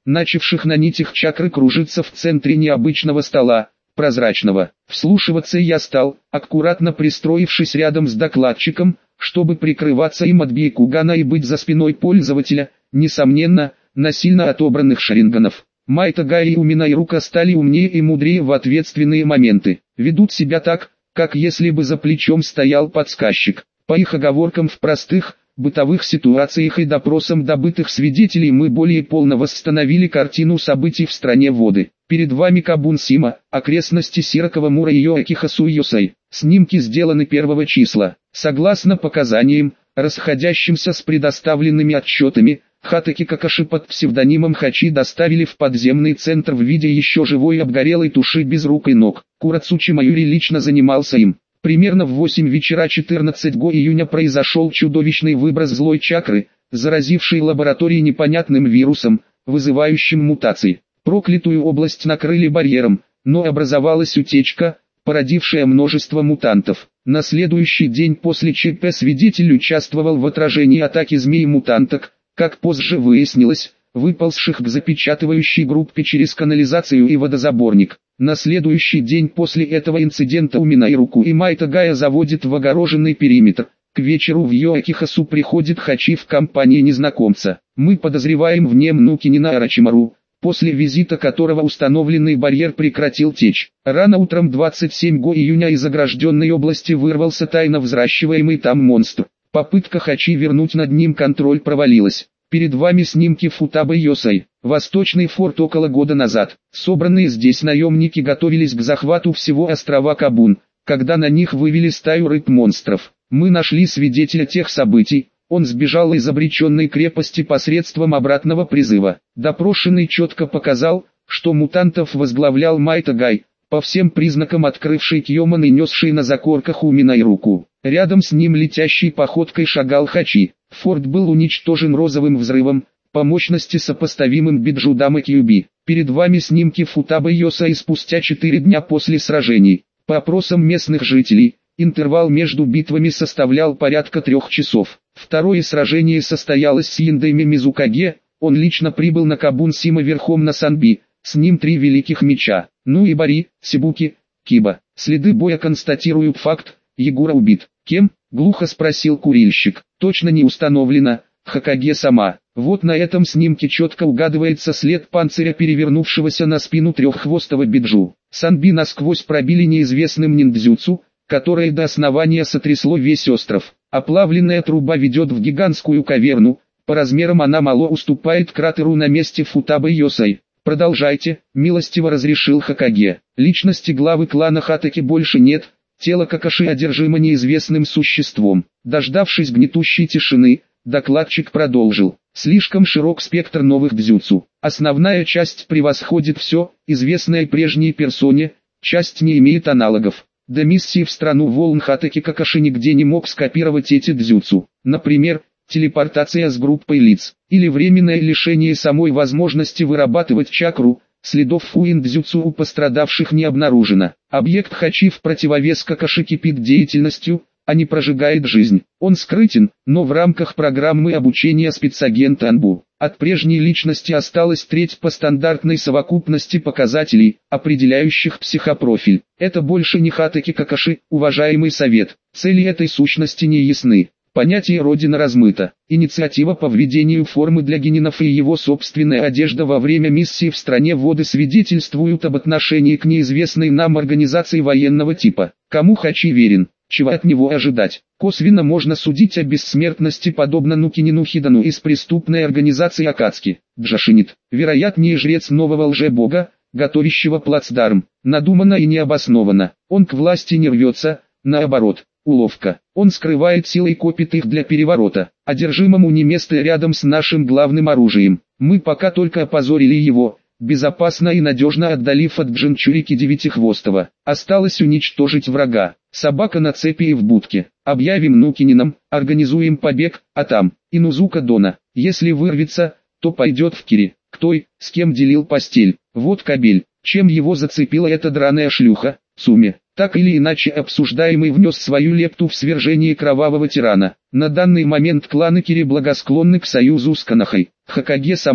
начавших на нитях чакры кружиться в центре необычного стола, прозрачного. Вслушиваться я стал, аккуратно пристроившись рядом с докладчиком, чтобы прикрываться им от Бейкугана и быть за спиной пользователя, несомненно, насильно отобранных шаринганов. Майтага и Уминайрука стали умнее и мудрее в ответственные моменты. Ведут себя так, как если бы за плечом стоял подсказчик. По их оговоркам в простых, бытовых ситуациях и допросам добытых свидетелей мы более полно восстановили картину событий в стране воды. Перед вами Кабун-Сима, окрестности Сиракава-Мура и Йоакихасу-Йосай. Снимки сделаны первого числа. Согласно показаниям, расходящимся с предоставленными отчетами, Хатаки Какаши под псевдонимом Хачи доставили в подземный центр в виде еще живой обгорелой туши без рук и ног. Курацучи Маюри лично занимался им. Примерно в восемь вечера четырнадцатого июня произошел чудовищный выброс злой чакры, заразивший лаборатории непонятным вирусом, вызывающим мутации. Проклятую область накрыли барьером, но образовалась утечка, породившая множество мутантов. На следующий день после ЧП свидетель участвовал в отражении атаки змей-мутанток, как позже выяснилось, выползших к запечатывающей группе через канализацию и водозаборник. На следующий день после этого инцидента Уминайруку и Майтагая заводит в огороженный периметр. К вечеру в Йоакихасу приходит Хачи в компании незнакомца. Мы подозреваем в нем Нукинина Арачимару, после визита которого установленный барьер прекратил течь. Рано утром двадцать седьмого июня из огражденной области вырвался тайно взращиваемый там монстр. Попытка Хачи вернуть над ним контроль провалилась. Перед вами снимки Футабе-Йосай, Восточный форт около года назад. Собранные здесь наемники готовились к захвату всего острова Кабун, когда на них вывели стаю рыб-монстров. Мы нашли свидетеля тех событий, он сбежал из обреченной крепости посредством обратного призыва. Допрошенный четко показал, что мутантов возглавлял Майтагай, по всем признакам открывший Кьёман и несший на закорках Уминайруку. Рядом с ним летящей походкой шагал Хачи. Форт был уничтожен розовым взрывом, по мощности сопоставимым Биджудам и Кьюби. Перед вами снимки Футабе-Йосай спустя четыре дня после сражений. По опросам местных жителей, интервал между битвами составлял порядка трех часов. Второе сражение состоялось с Яндайми Мизукаге, он лично прибыл на Кабун-Сима верхом на Санби, с ним три великих меча. Ну и Бори, Сибуки, Киба. Следы боя констатируют факт, Ягура убит. Кем? Глухо спросил курильщик. Точно не установлено, Хокаге сама. Вот на этом снимке четко угадывается след панциря, перевернувшегося на спину треххвостого биджу. Санби насквозь пробили неизвестным ниндзюцу, которое до основания сотрясло весь остров. Оплавленная труба ведет в гигантскую каверну, по размерам она мало уступает кратеру на месте Футабе-Йосай. Продолжайте, милостиво разрешил Хокаге. Личности главы клана Хатаки больше нет. Тело Какаши одержимо неизвестным существом. Дождавшись гнетущей тишины, докладчик продолжил. Слишком широк спектр новых дзюцу. Основная часть превосходит все, известное прежней персоне, часть не имеет аналогов. До миссии в страну волн Хатаки Какаши нигде не мог скопировать эти дзюцу. Например, телепортация с группой лиц, или временное лишение самой возможности вырабатывать чакру. Следов фуин-дзюцу у пострадавших не обнаружено. Объект Хачи в противовес Какаши кипит деятельностью, а не прожигает жизнь. Он скрытен, но в рамках программы обучения спецагента Анбу. От прежней личности осталась треть по стандартной совокупности показателей, определяющих психопрофиль. Это больше не Хатаки Какаши, уважаемый совет. Цели этой сущности не ясны. Понятие «родина» размыто. Инициатива по введению формы для генинов и его собственная одежда во время миссии в стране воды свидетельствуют об отношении к неизвестной нам организации военного типа. Кому Хачи верен? Чего от него ожидать? Косвенно можно судить о бессмертности подобно Нукинину Хидану из преступной организации Акацки. Джашинит, вероятнее жрец нового лже-бога, готовящего плацдарм. Надуманно и необоснованно. Он к власти не рвется, наоборот. Уловка. Он скрывает силой, копит их для переворота. Одержимому не место рядом с нашим главным оружием. Мы пока только опозорили его, безопасно и надежно отдалив от Джинчурики Девятихвостого. Осталось уничтожить врага. Собака на цепи и в будке. Объявим Нукинином, организуем побег, а там, Инузука Дона. Если вырвется, то пойдет в Кири, к той, с кем делил постель. Вот кабель. Чем его зацепила эта драная шлюха? Суми. Так или иначе обсуждаемый внес свою лепту в свержение кровавого тирана. На данный момент кланы Кири благосклонны к союзу с Канахой. Хокаге сама.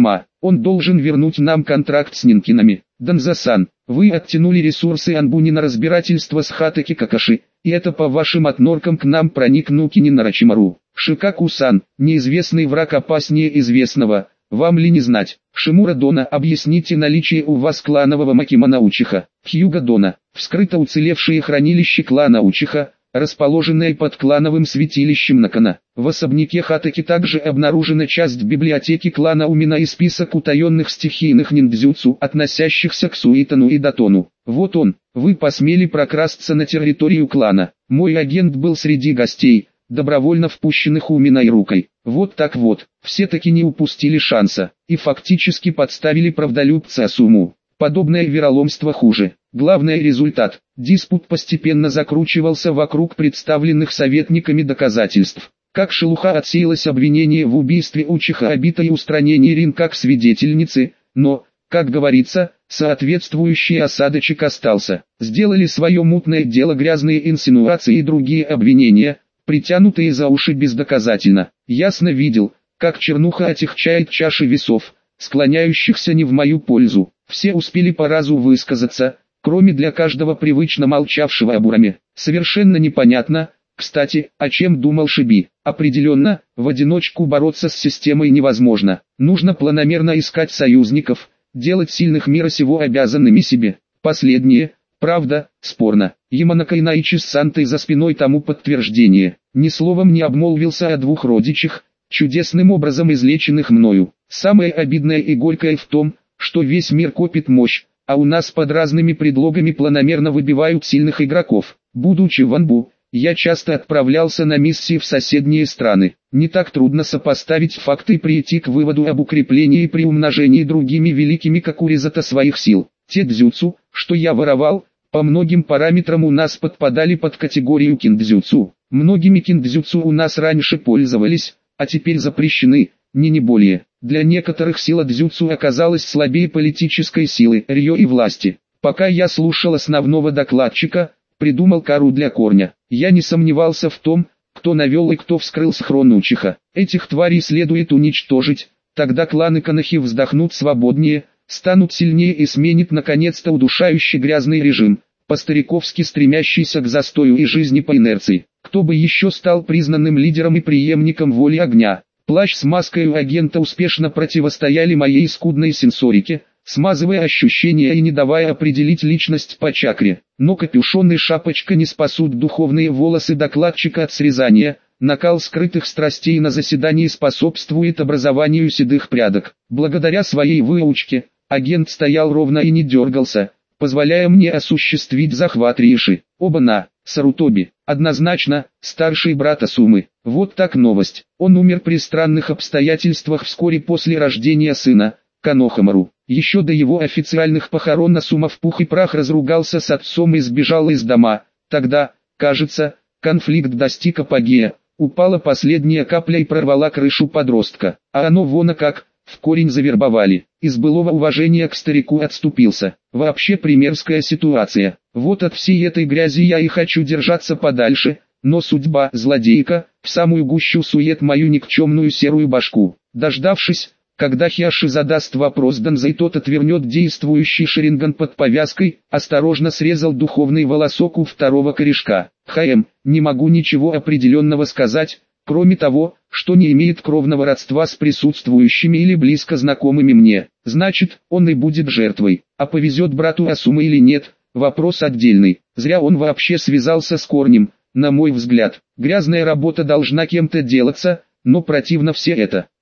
Он должен вернуть нам контракт с Нинкинами. Данзасан, вы оттянули ресурсы Анбуни на разбирательство с Хатаки Какаши, и это по вашим отноркам к нам проник Нукини Нарачимару. Шикаку-сан, неизвестный враг опаснее известного. Вам ли не знать? Шимура Дона, объясните наличие у вас кланового Макимана Учиха. Хьюга Дона, вскрыто уцелевшее хранилище клана Учиха, расположенное под клановым святилищем Накана. В особняке Хатаки также обнаружена часть библиотеки клана Умина и список утаенных стихийных ниндзюцу, относящихся к Суитану и Датону. Вот он, вы посмели прокрасться на территорию клана. Мой агент был среди гостей, добровольно впущенных Уминой рукой. Вот так вот, все-таки не упустили шанса, и фактически подставили правдолюбца Асуму. Подобное вероломство хуже. Главный результат – диспут постепенно закручивался вокруг представленных советниками доказательств. Как шелуха отсеялось обвинение в убийстве Учиха Обита и устранение Рин как свидетельницы, но, как говорится, соответствующий осадочек остался. Сделали свое мутное дело грязные инсинуации и другие обвинения, притянутые за уши бездоказательно. Ясно видел, как чернуха отягчает чаши весов, склоняющихся не в мою пользу. Все успели по разу высказаться, кроме для каждого привычно молчавшего Абураме. Совершенно непонятно, кстати, о чем думал Шиби. Определенно, в одиночку бороться с системой невозможно. Нужно планомерно искать союзников, делать сильных мира сего обязанными себе. Последнее, правда, спорно. Яманака Инаичи с Сантой за спиной тому подтверждение. Ни словом не обмолвился о двух родичах, чудесным образом излеченных мною. Самое обидное и горькое в том, что весь мир копит мощь, а у нас под разными предлогами планомерно выбивают сильных игроков. Будучи в Анбу, я часто отправлялся на миссии в соседние страны. Не так трудно сопоставить факты и прийти к выводу об укреплении и приумножении другими великими Какуризата своих сил. Те дзюцу, что я воровал, по многим параметрам у нас подпадали под категорию киндзюцу. Многими киндзюцу у нас раньше пользовались, а теперь запрещены, не не более. Для некоторых сила дзюцу оказалась слабее политической силы, рьё и власти. Пока я слушал основного докладчика, придумал кару для корня. Я не сомневался в том, кто навел и кто вскрыл схрон Учиха. Этих тварей следует уничтожить, тогда кланы Канахи вздохнут свободнее, станут сильнее и сменит наконец-то удушающий грязный режим, по-стариковски стремящийся к застою и жизни по инерции. Кто бы еще стал признанным лидером и преемником воли огня? Плащ с маской у агента успешно противостояли моей скудной сенсорике, смазывая ощущения и не давая определить личность по чакре. Но капюшон и шапочка не спасут духовные волосы докладчика от срезания. Накал скрытых страстей на заседании способствует образованию седых прядок. Благодаря своей выучке, агент стоял ровно и не дергался, позволяя мне осуществить захват Риши. Оба-на, Сарутоби, однозначно, старший брат Асумы. Вот так новость. Он умер при странных обстоятельствах вскоре после рождения сына, Канохамару. Еще до его официальных похорон Асума в пух и прах разругался с отцом и сбежал из дома. Тогда, кажется, конфликт достиг апогея. Упала последняя капля и прорвала крышу подростка. А оно вон как, в корень завербовали. Из былого уважения к старику отступился. Вообще примерская ситуация. Вот от всей этой грязи я и хочу держаться подальше, но судьба, злодейка, в самую гущу сует мою никчемную серую башку. Дождавшись, когда Хиаши задаст вопрос Данзай, тот отвернет действующий шаринган под повязкой, осторожно срезал духовный волосок у второго корешка. ХМ, не могу ничего определенного сказать, кроме того, что не имеет кровного родства с присутствующими или близко знакомыми мне. Значит, он и будет жертвой. А повезет брату Асумы или нет, вопрос отдельный. Зря он вообще связался с корнем, на мой взгляд. Грязная работа должна кем-то делаться, но противно все это.